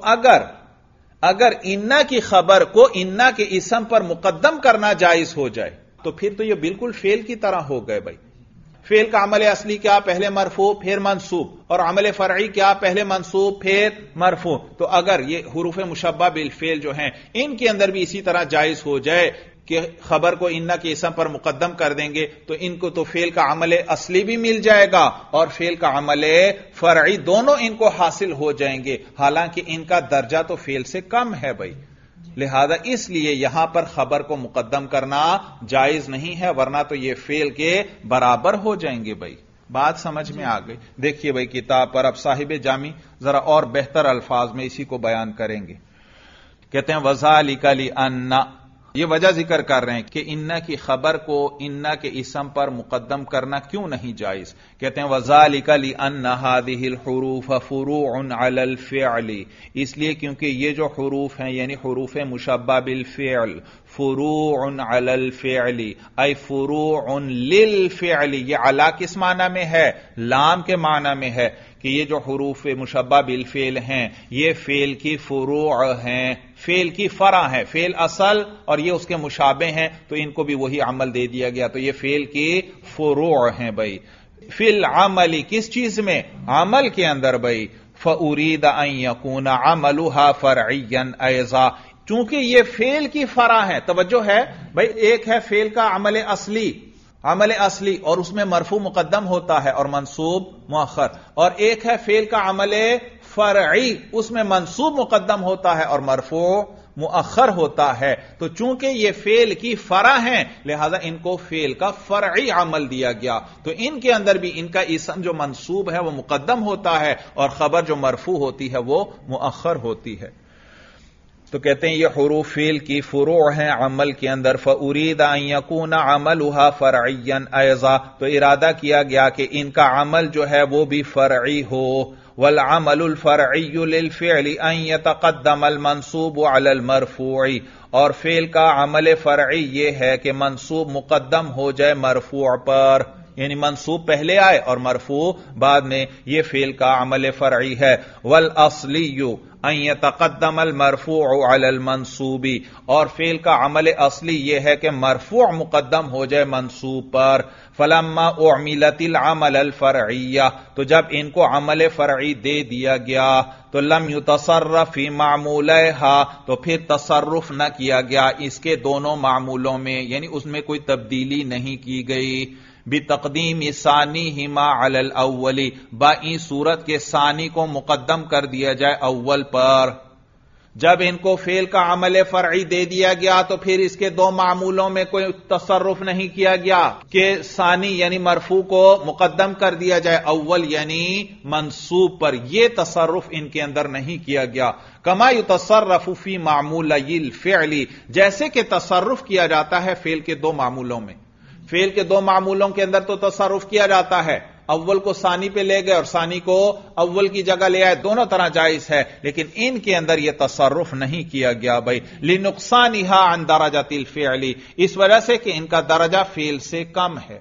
اگر انا کی خبر کو انا کے اسم پر مقدم کرنا جائز ہو جائے تو پھر تو یہ بالکل فعل کی طرح ہو گئے۔ بھائی فعل کا عمل اصلی کیا؟ پہلے مرفوع پھر منصوب، اور عمل فرعی کیا؟ پہلے منصوب پھر مرفوع۔ تو اگر یہ حروف مشبہ بالفعل جو ہیں ان کے اندر بھی اسی طرح جائز ہو جائے کہ خبر کو انا کے اسم پر مقدم کر دیں گے تو ان کو تو فعل کا عمل اصلی بھی مل جائے گا اور فعل کا عمل فرعی، دونوں ان کو حاصل ہو جائیں گے، حالانکہ ان کا درجہ تو فعل سے کم ہے۔ بھائی لہذا اس لیے یہاں پر خبر کو مقدم کرنا جائز نہیں ہے، ورنہ تو یہ فعل کے برابر ہو جائیں گے۔ بھائی بات سمجھ میں آ گئی؟ دیکھیے بھائی کتاب پر اب صاحب جامی ذرا اور بہتر الفاظ میں اسی کو بیان کریں گے۔ کہتے ہیں وَذَلِكَ لِأَنَّ، یہ وجہ ذکر کر رہے ہیں کہ انا کی خبر کو انا کے اسم پر مقدم کرنا کیوں نہیں جائز۔ کہتے ہیں وَذَلِكَ لِأَنَّ هَذِهِ الْحُرُوفَ فُرُوعٌ عَلَى الْفِعْلِ، اس لیے کیونکہ یہ جو حروف ہیں یعنی حروف مشبہ بالفعل، فروع علی الفعل ای فروع للفعل، یہ علی کس معنی میں ہے؟ لام کے معنی میں ہے کہ یہ جو حروف مشبہ بالفعل ہیں یہ فعل کی فروع ہیں، فعل کی فرع ہیں، فعل اصل اور یہ اس کے مشابہ ہیں، تو ان کو بھی وہی عمل دے دیا گیا، تو یہ فعل کی فروع ہیں۔ بھائی فی العمل، کس چیز میں؟ عمل کے اندر۔ بھائی فَأُرِيدَ أَن يَكُونَ عَمَلُهَا فَرْعِيًّا أَيْضًا، چونکہ یہ فعل کی فرع ہے۔ توجہ ہے بھائی، ایک ہے فعل کا عمل اصلی اور اس میں مرفوع مقدم ہوتا ہے اور منصوب مؤخر، اور ایک ہے فعل کا عمل فرعی، اس میں منصوب مقدم ہوتا ہے اور مرفوع مؤخر ہوتا ہے۔ تو چونکہ یہ فعل کی فرع ہیں لہذا ان کو فعل کا فرعی عمل دیا گیا، تو ان کے اندر بھی ان کا اسم جو منصوب ہے وہ مقدم ہوتا ہے اور خبر جو مرفوع ہوتی ہے وہ مؤخر ہوتی ہے۔ تو کہتے ہیں یہ حروف فعل کی فروع ہیں عمل کے اندر۔ فَأُرِيدَ أَن يَكُونَ عَمَلُهَا فَرْعِيًّا أَيْضًا، تو ارادہ کیا گیا کہ ان کا عمل جو ہے وہ بھی فرعی ہو۔ وَالْعَمَلُ الْفَرْعِيُّ لِلْفِعْلِ أَن يَتَقَدَّمَ الْمَنْصُوبُ عَلَى الْمَرْفُوعِ، اور فعل کا عمل فرعی یہ ہے کہ منصوب مقدم ہو جائے مرفوع پر، یعنی منصوب پہلے آئے اور مرفوع بعد میں، یہ فعل کا عمل فرعی ہے۔ وَالْأَصْلِيُّ أَن يَتَقَدَّمَ الْمَرْفُوعُ عَلَى الْمَنْصُوبِ، اور فعل کا عمل اصلی یہ ہے کہ مرفوع مقدم ہو جائے منصوب پر۔ فَلَمَّا أُعْمِلَتِ الْعَمَلَ الْفَرْعِيَّةَ، تو جب ان کو عمل فرعی دے دیا گیا تو لم يتصرف فی معمولها، تو پھر تصرف نہ کیا گیا اس کے دونوں معمولوں میں، یعنی اس میں کوئی تبدیلی نہیں کی گئی۔ بتقدیم ثانیہما علی الاول، بائی صورت کے ثانی کو مقدم کر دیا جائے اول پر۔ جب ان کو فعل کا عمل فرعی دے دیا گیا تو پھر اس کے دو معمولوں میں کوئی تصرف نہیں کیا گیا کہ ثانی یعنی مرفوع کو مقدم کر دیا جائے اول یعنی منصوب پر، یہ تصرف ان کے اندر نہیں کیا گیا۔ کما یتصرف فی معمولی الفعل، جیسے کہ تصرف کیا جاتا ہے فعل کے دو معمولوں میں، فعل کے دو معمولوں کے اندر تو تصرف کیا جاتا ہے، اول کو ثانی پہ لے گئے اور ثانی کو اول کی جگہ لے آئے، دونوں طرح جائز ہے، لیکن ان کے اندر یہ تصرف نہیں کیا گیا بھائی، لنقصانها عن درجۃ الفعل، اس وجہ سے کہ ان کا درجہ فعل سے کم ہے۔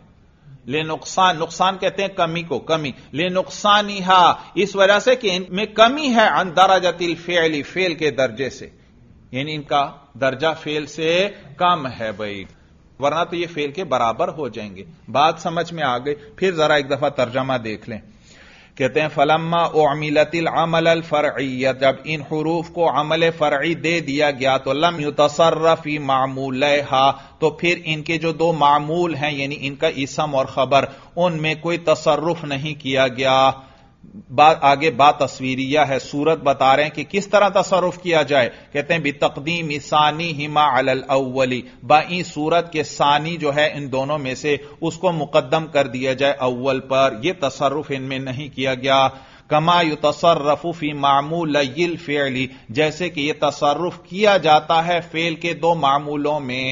نقصان کہتے ہیں کمی کو، کمی، لنقصانها، اس وجہ سے کہ ان میں کمی ہے، عن درجۃ الفعل، فعل کے درجے سے، یعنی ان کا درجہ فعل سے کم ہے بھائی، ورنہ تو یہ فعل کے برابر ہو جائیں گے۔ بات سمجھ میں آ گئی؟ پھر ذرا ایک دفعہ ترجمہ دیکھ لیں۔ کہتے ہیں فلما اعملت العمل الفرعی، جب ان حروف کو عمل فرعی دے دیا گیا تو لم یتصرف فی معمولہا، تو پھر ان کے جو دو معمول ہیں یعنی ان کا اسم اور خبر، ان میں کوئی تصرف نہیں کیا گیا۔ آگے بات تصویریہ ہے، صورت بتا رہے ہیں کہ کس طرح تصرف کیا جائے۔ کہتے ہیں بتقدیم ثانیہما علی الاول، بائیں صورت کے ثانی جو ہے ان دونوں میں سے اس کو مقدم کر دیا جائے اول پر، یہ تصرف ان میں نہیں کیا گیا۔ کما یتصرف فی معمول الفعل، جیسے کہ یہ تصرف کیا جاتا ہے فعل کے دو معمولوں میں۔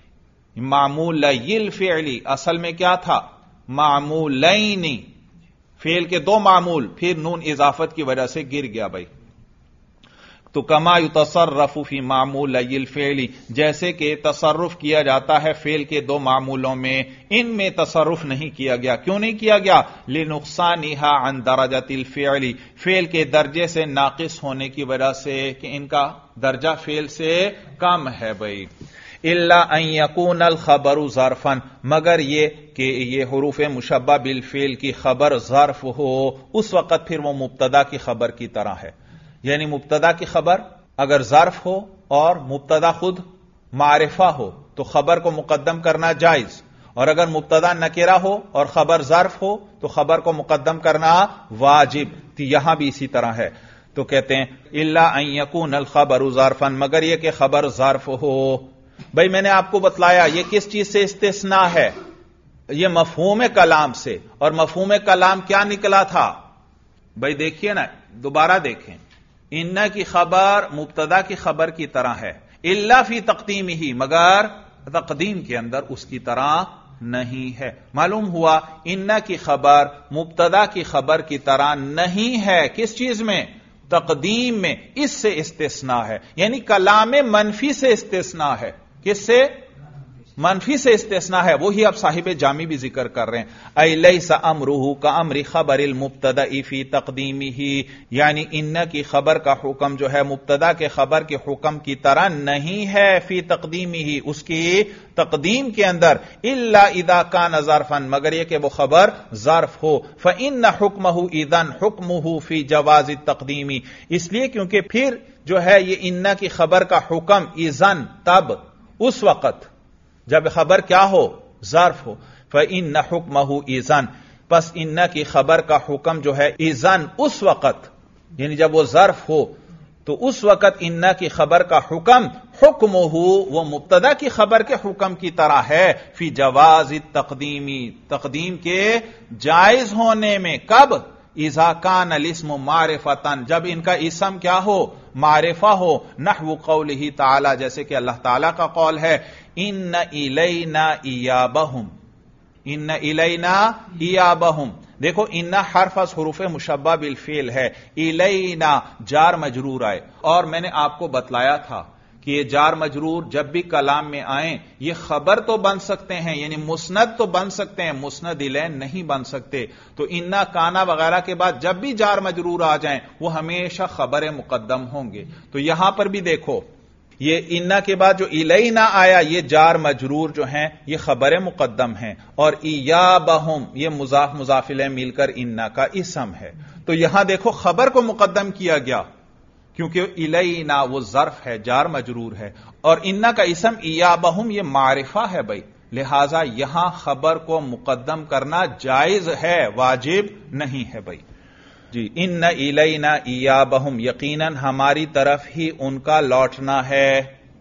معمول الفعل اصل میں کیا تھا؟ معمولین، فعل کے دو معمول، پھر نون اضافت کی وجہ سے گر گیا بھائی، تو کما یتصرف فی معمول الفعل، جیسے کہ تصرف کیا جاتا ہے فعل کے دو معمولوں میں، ان میں تصرف نہیں کیا گیا۔ کیوں نہیں کیا گیا؟ لنقصانها عن درجۃ الفعل، فعل کے درجے سے ناقص ہونے کی وجہ سے کہ ان کا درجہ فعل سے کم ہے بھائی۔ الا ان یکون الخبر ظرفا، مگر یہ کہ یہ حروف مشبہ بالفعل کی خبر ظرف ہو، اس وقت پھر وہ مبتدا کی خبر کی طرح ہے، یعنی مبتدا کی خبر اگر ظرف ہو اور مبتدا خود معرفہ ہو تو خبر کو مقدم کرنا جائز، اور اگر مبتدا نکرہ ہو اور خبر ظرف ہو تو خبر کو مقدم کرنا واجب، تو یہاں بھی اسی طرح ہے۔ تو کہتے ہیں الا ان یکون الخبر ظرفا، مگر یہ کہ خبر ظرف ہو۔ بھائی میں نے آپ کو بتلایا یہ کس چیز سے استثناء ہے؟ یہ مفہوم کلام سے، اور مفہوم کلام کیا نکلا تھا؟ بھائی دیکھیے نا، دوبارہ دیکھیں، ان کی خبر مبتدا کی خبر کی طرح ہے، الا فی تقدیمہ، مگر تقدیم کے اندر اس کی طرح نہیں ہے۔ معلوم ہوا ان کی خبر مبتدا کی خبر کی طرح نہیں ہے، کس چیز میں؟ تقدیم میں، اس سے استثناء ہے، یعنی کلام منفی سے استثناء ہے۔ کس سے؟ منفی سے استثناء ہے، وہی اب صاحب جامی بھی ذکر کر رہے ہیں۔ ای لیس امرہ کامر خبر المبتدا فی تقدیمہ، یعنی ان کی خبر کا حکم جو ہے مبتدا کے خبر کے حکم کی طرح نہیں ہے، فی تقدیمہ، اس کی تقدیم کے اندر، الا اذا کان ظرفا، مگر یہ کہ وہ خبر ظرف ہو، فان حکمہ اذن حکمہ فی جواز التقدیم، اس لیے کیونکہ پھر جو ہے یہ ان کی خبر کا حکم اذن، تب، اس وقت جب خبر کیا ہو؟ ظرف ہو، فإن حکمہ اذن، پس ان کی خبر کا حکم جو ہے اذن، اس وقت، یعنی جب وہ ظرف ہو تو اس وقت ان کی خبر کا حکم حکمہ، وہ مبتدا کی خبر کے حکم کی طرح ہے، فی جواز التقدیمی، تقدیم کے جائز ہونے میں۔ کب؟ اذا کان الاسم معرفۃ، جب ان کا اسم کیا ہو؟ معرفہ ہو، نحو قولہ تعالی، جیسے کہ اللہ تعالی کا قول ہے، ان الینا ایابہم، ان الینا ایابہم۔ دیکھو ان حرف از حروف مشبہ بالفعل ہے، الینا جار مجرور آئے، اور میں نے آپ کو بتلایا تھا کہ یہ جار مجرور جب بھی کلام میں آئیں یہ خبر تو بن سکتے ہیں، یعنی مسند تو بن سکتے ہیں، مسند الیہ نہیں بن سکتے۔ تو انا، کانا وغیرہ کے بعد جب بھی جار مجرور آ جائیں وہ ہمیشہ خبر مقدم ہوں گے۔ تو یہاں پر بھی دیکھو یہ انا کے بعد جو الینا آیا یہ جار مجرور جو ہیں یہ خبر مقدم ہیں، اور ایابہم یہ مضاف مضاف الیہ مل کر انا کا اسم ہے۔ تو یہاں دیکھو خبر کو مقدم کیا گیا کیونکہ الینا وہ ظرف ہے، جار مجرور ہے، اور انا کا اسم ایابہم یہ معرفہ ہے بھائی، لہذا یہاں خبر کو مقدم کرنا جائز ہے، واجب نہیں ہے بھائی۔ جی، ان الینا ایابہم، یقیناً ہماری طرف ہی ان کا لوٹنا ہے،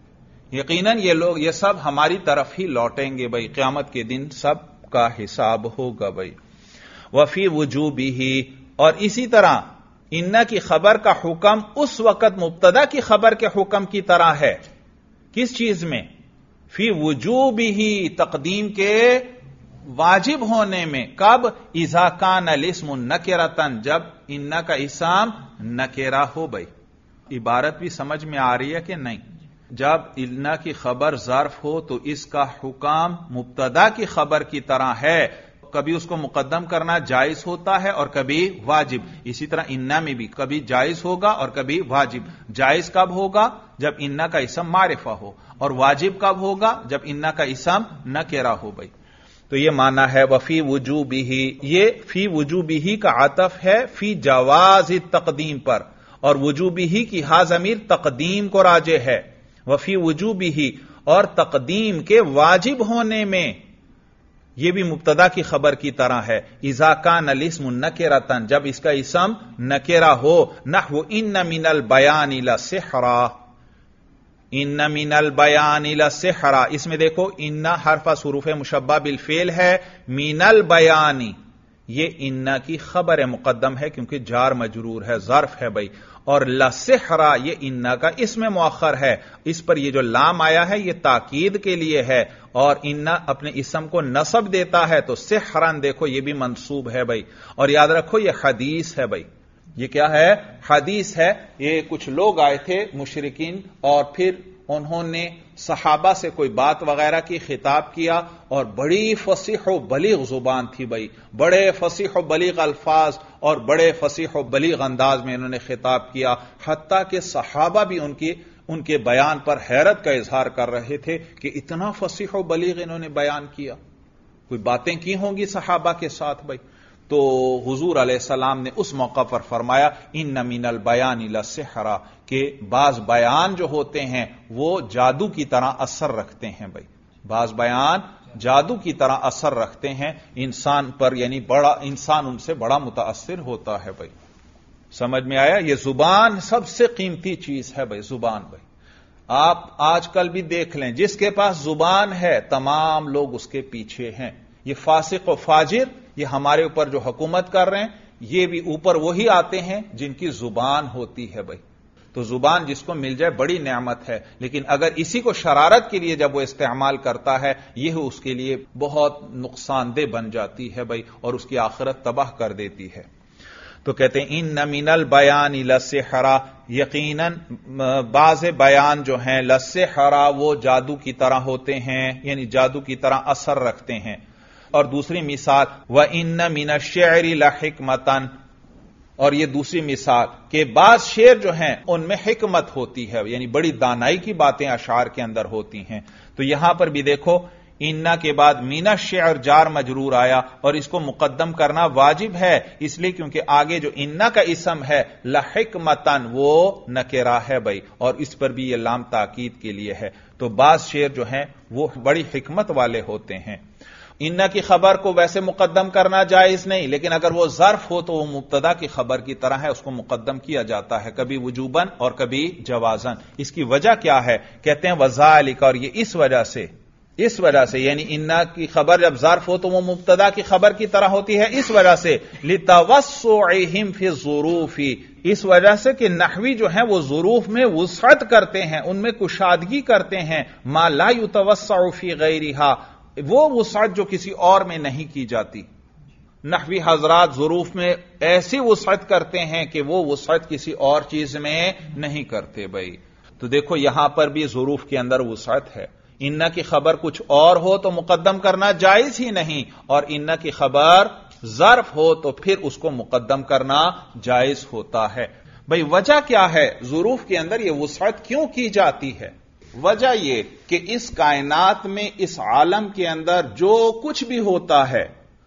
یقیناً یہ لوگ یہ سب ہماری طرف ہی لوٹیں گے بھائی، قیامت کے دن سب کا حساب ہوگا بھائی۔ وفی وجوبہ، اور اسی طرح ان کی خبر کا حکم اس وقت مبتدا کی خبر کے حکم کی طرح ہے، کس چیز میں؟ فی وجوبہ، تقدیم کے वाजिब होने में कब? इज़ा कान अल इस्मु नकिरतन, जब इन्ना का इस्म नकेरा हो। भाई इबारत भी समझ में आ रही है कि नहीं? जब इन्ना की खबर ज़र्फ हो तो इसका हुक्म मुब्तदा की खबर की तरह है, कभी उसको मुकद्दम करना जायज होता है और कभी वाजिब। इसी तरह इन्ना में भी कभी जायज होगा और कभी वाजिब। जायज कब होगा? जब इन्ना का इस्म मारिफा हो, और वाजिब कब होगा? जब इन्ना का इस्म नकेरा हो। भाई तो ये माना है वफी वुजूबिही, ये फी वुजूबिही का आतफ है फी जवाज तकदीम पर, और वुजूबिही की हा ज़मीर तकदीम को राजे है। वफी वुजूबिही, और तकदीम के वाजिब होने में, यह भी मुब्तदा की खबर की तरह है। इज़ा कान अल इस्मु नकिरतन, जब इसका इस्म नकेरा हो। नहवु इन्न मिनल बयान ला सिहरा, इन्ना मिनल बयान ला सिहरा, इसमें देखो इन्ना हरफा सुरूफ मुशब्बा बिल फेल है, मिनल बयानी ये इन्ना की खबर मुकद्दम है क्योंकि जार मजरूर है, ज़र्फ है भाई। और लसिहरा ये इन्ना का इसमें मुअख्खर है, इस पर ये जो लाम आया है ये ताकीद के लिए है, और इन्ना अपने इसम को नसब देता है, तो सिहरन देखो ये भी मंसूब है भाई। और याद रखो ये हदीस है भाई, ये क्या है? हदीस है। ये कुछ लोग आए थे मुशरिकीन, और फिर उन्होंने सहाबा से कोई बात वगैरह की, खिताब किया, और बड़ी फसीह व बलीग जुबान थी भाई, बड़े फसीह व बलीग अल्फाज और बड़े फसीह व बलीग अंदाज में इन्होंने खिताब किया, हत्ता कि सहाबा भी उनके बयान पर हैरत का इजहार कर रहे थे कि इतना फसीह व बलीग इन्होंने बयान किया, कोई बातें की होंगी सहाबा के साथ भाई। तो हुजूर अलैहिस्सलाम ने उस मौका पर फरमाया इन्न मिनल बयान ला सिहरा, के बाज बयान जो होते हैं वो जादू की तरह असर रखते हैं भाई, बाज बयान जादू की तरह असर रखते हैं इंसान पर, यानी बड़ा इंसान उनसे बड़ा मुतासिर होता है भाई। समझ में आया? ये जुबान सबसे कीमती चीज है भाई, जुबान भाई। आप आजकल भी देख लें, जिसके पास जुबान है तमाम लोग उसके पीछे हैं। ये फासिक व फाजिर, ये हमारे ऊपर जो हुकूमत कर रहे हैं, ये भी ऊपर वही आते हैं जिनकी जुबान होती है भाई। तो जुबान जिसको मिल जाए बड़ी नेमत है, लेकिन अगर इसी को शरारत के लिए जब वो इस्तेमाल करता है, यह उसके लिए बहुत नुकसानदेह बन जाती है भाई, और उसकी आखिरत तबाह कर देती है। तो कहते हैं इन्न मिनल बयान लस्सिहरा, यकीनन बाज़ बयान जो हैं लस्सिहरा वो जादू की तरह होते हैं, यानी जादू की तरह असर रखते हैं। और दूसरी मिसाल व इन्न मिन अश्शिअरि लहिकमतन, और ये दूसरी मिसाल के बाद शेर जो हैं उनमें हिकमत होती है, यानी बड़ी दानाई की बातें अशार के अंदर होती हैं। तो यहां पर भी देखो इन्ना के बाद मीना शेर जार मजरूर आया, और इसको मुकद्दम करना वाजिब है इसलिए क्योंकि आगे जो इन्ना का इसम है लहिकमतन वो नकेरा है भाई, और इस पर भी ये लाम ताकीद के लिए है। तो बाज शेर जो हैं वो बड़ी हिकमत वाले होते हैं। इन्ना की खबर को वैसे मुकद्दम करना जायज नहीं, लेकिन अगर वो ज़र्फ हो तो वो मुब्तदा की खबर की तरह है, उसको मुकद्दम किया जाता है, कभी वजूबन और कभी जवाजन। इसकी वजह क्या है? कहते हैं वज़ालिक, और ये इस वजह से यानी इन्ना की खबर जब ज़र्फ हो तो वो मुब्तदा की खबर की तरह होती है, इस वजह से लितवस्सुइहिम फी ज़ुरूफी, इस वजह से कि नहवी जो है वो ज़ुरूफ में वुसअत करते हैं, उनमें कुशादगी करते हैं, मा ला युतवस्सउ फी गैरिहा, वो वुसअत जो किसी और में नहीं की जाती। नहवी हजरात ज़ुरूफ में ऐसी वुसअत करते हैं कि वो वुसअत किसी और चीज में नहीं करते भाई। तो देखो यहां पर भी ज़ुरूफ के अंदर वुसअत है। इन्ना की खबर कुछ और हो तो मुकद्दम करना जायज ही नहीं, और इन्ना की खबर ज़र्फ हो तो फिर उसको मुकद्दम करना जायज होता है भाई। वजह क्या है? ज़ुरूफ के अंदर यह वुसअत क्यों की जाती है? वजह यह कि इस कायनात में, इस आलम के अंदर जो कुछ भी होता है,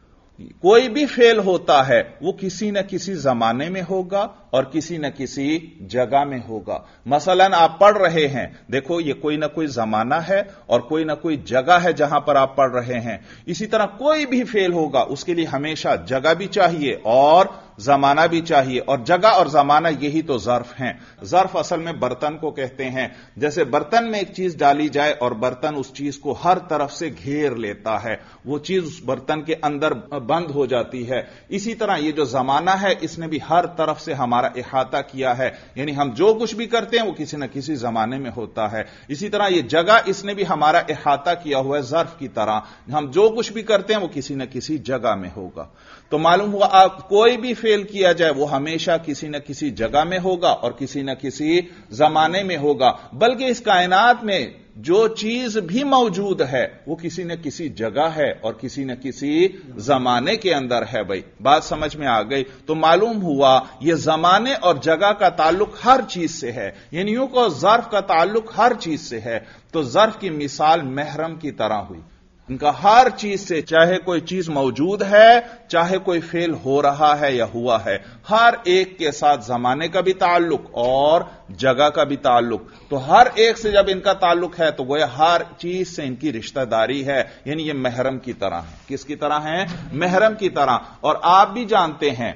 कोई भी फेल होता है, वो किसी न किसी जमाने में होगा और किसी न किसी जगह में होगा। मसलन आप पढ़ रहे हैं, देखो ये कोई न कोई जमाना है और कोई न कोई जगह है जहां पर आप पढ़ रहे हैं। इसी तरह कोई भी फेल होगा, उसके लिए हमेशा जगह भी चाहिए और زمانہ بھی چاہیے، اور جگہ اور زمانہ یہی تو ظرف ہیں۔ ظرف اصل میں برتن کو کہتے ہیں، جیسے برتن میں ایک چیز ڈالی جائے اور برتن اس چیز کو ہر طرف سے گھیر لیتا ہے، وہ چیز اس برتن کے اندر بند ہو جاتی ہے، اسی طرح یہ جو زمانہ ہے اس نے بھی ہر طرف سے ہمارا احاطہ کیا ہے، یعنی ہم جو کچھ بھی کرتے ہیں وہ کسی نہ کسی زمانے میں ہوتا ہے۔ اسی طرح یہ جگہ اس نے بھی ہمارا احاطہ کیا ہوا ہے ظرف کی طرح، ہم جو کچھ بھی کرتے ہیں وہ کسی نہ کسی جگہ میں ہوگا۔ تو معلوم ہوا آپ کوئی بھی فعل کیا جائے وہ ہمیشہ کسی نہ کسی جگہ میں ہوگا اور کسی نہ کسی زمانے میں ہوگا، بلکہ اس کائنات میں جو چیز بھی موجود ہے وہ کسی نہ کسی جگہ ہے اور کسی نہ کسی زمانے کے اندر ہے۔ بھائی بات سمجھ میں آ گئی؟ تو معلوم ہوا یہ زمانے اور جگہ کا تعلق ہر چیز سے ہے، یعنی یوں کہ ظرف کا تعلق ہر چیز سے ہے۔ تو ظرف کی مثال محرم کی طرح ہوئی، ان کا ہر چیز سے، چاہے کوئی چیز موجود ہے چاہے کوئی فعل ہو رہا ہے یا ہوا ہے، ہر ایک کے ساتھ زمانے کا بھی تعلق اور جگہ کا بھی تعلق۔ تو ہر ایک سے جب ان کا تعلق ہے تو گویا ہر چیز سے ان کی رشتہ داری ہے، یعنی یہ محرم کی طرح ہے۔ کس کی طرح ہے؟ محرم کی طرح۔ اور آپ بھی جانتے ہیں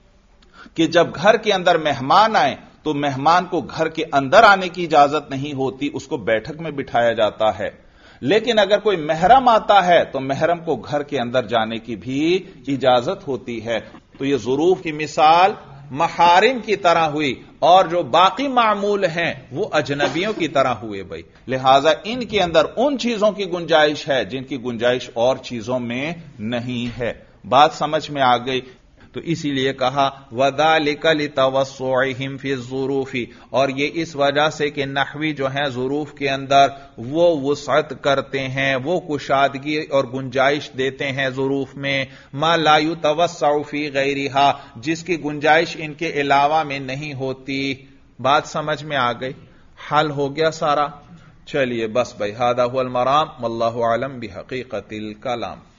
کہ جب گھر کے اندر مہمان آئے تو مہمان کو گھر کے اندر آنے کی اجازت نہیں ہوتی، اس کو بیٹھک میں بٹھایا جاتا ہے، لیکن اگر کوئی محرم آتا ہے تو محرم کو گھر کے اندر جانے کی بھی اجازت ہوتی ہے۔ تو یہ ظروف کی مثال محارم کی طرح ہوئی، اور جو باقی معمول ہیں وہ اجنبیوں کی طرح ہوئے۔ بھائی لہذا ان کے اندر ان چیزوں کی گنجائش ہے جن کی گنجائش اور چیزوں میں نہیں ہے۔ بات سمجھ میں آ گئی؟ تو اسی لیے کہا وَذَلِكَ لِتَوَسُّعِهِمْ فِي الظُّرُوفِ، اور یہ اس وجہ سے کہ نحوی جو ہیں ظروف کے اندر وہ وسعت کرتے ہیں، وہ کشادگی اور گنجائش دیتے ہیں ظروف میں، ما لا يتوسع فی غیرہا، جس کی گنجائش ان کے علاوہ میں نہیں ہوتی۔ بات سمجھ میں آ گئی؟ حل ہو گیا سارا؟ چلیے بس بھائی، ھذا ھو المرام واللہ اعلم بحقیقت الکلام۔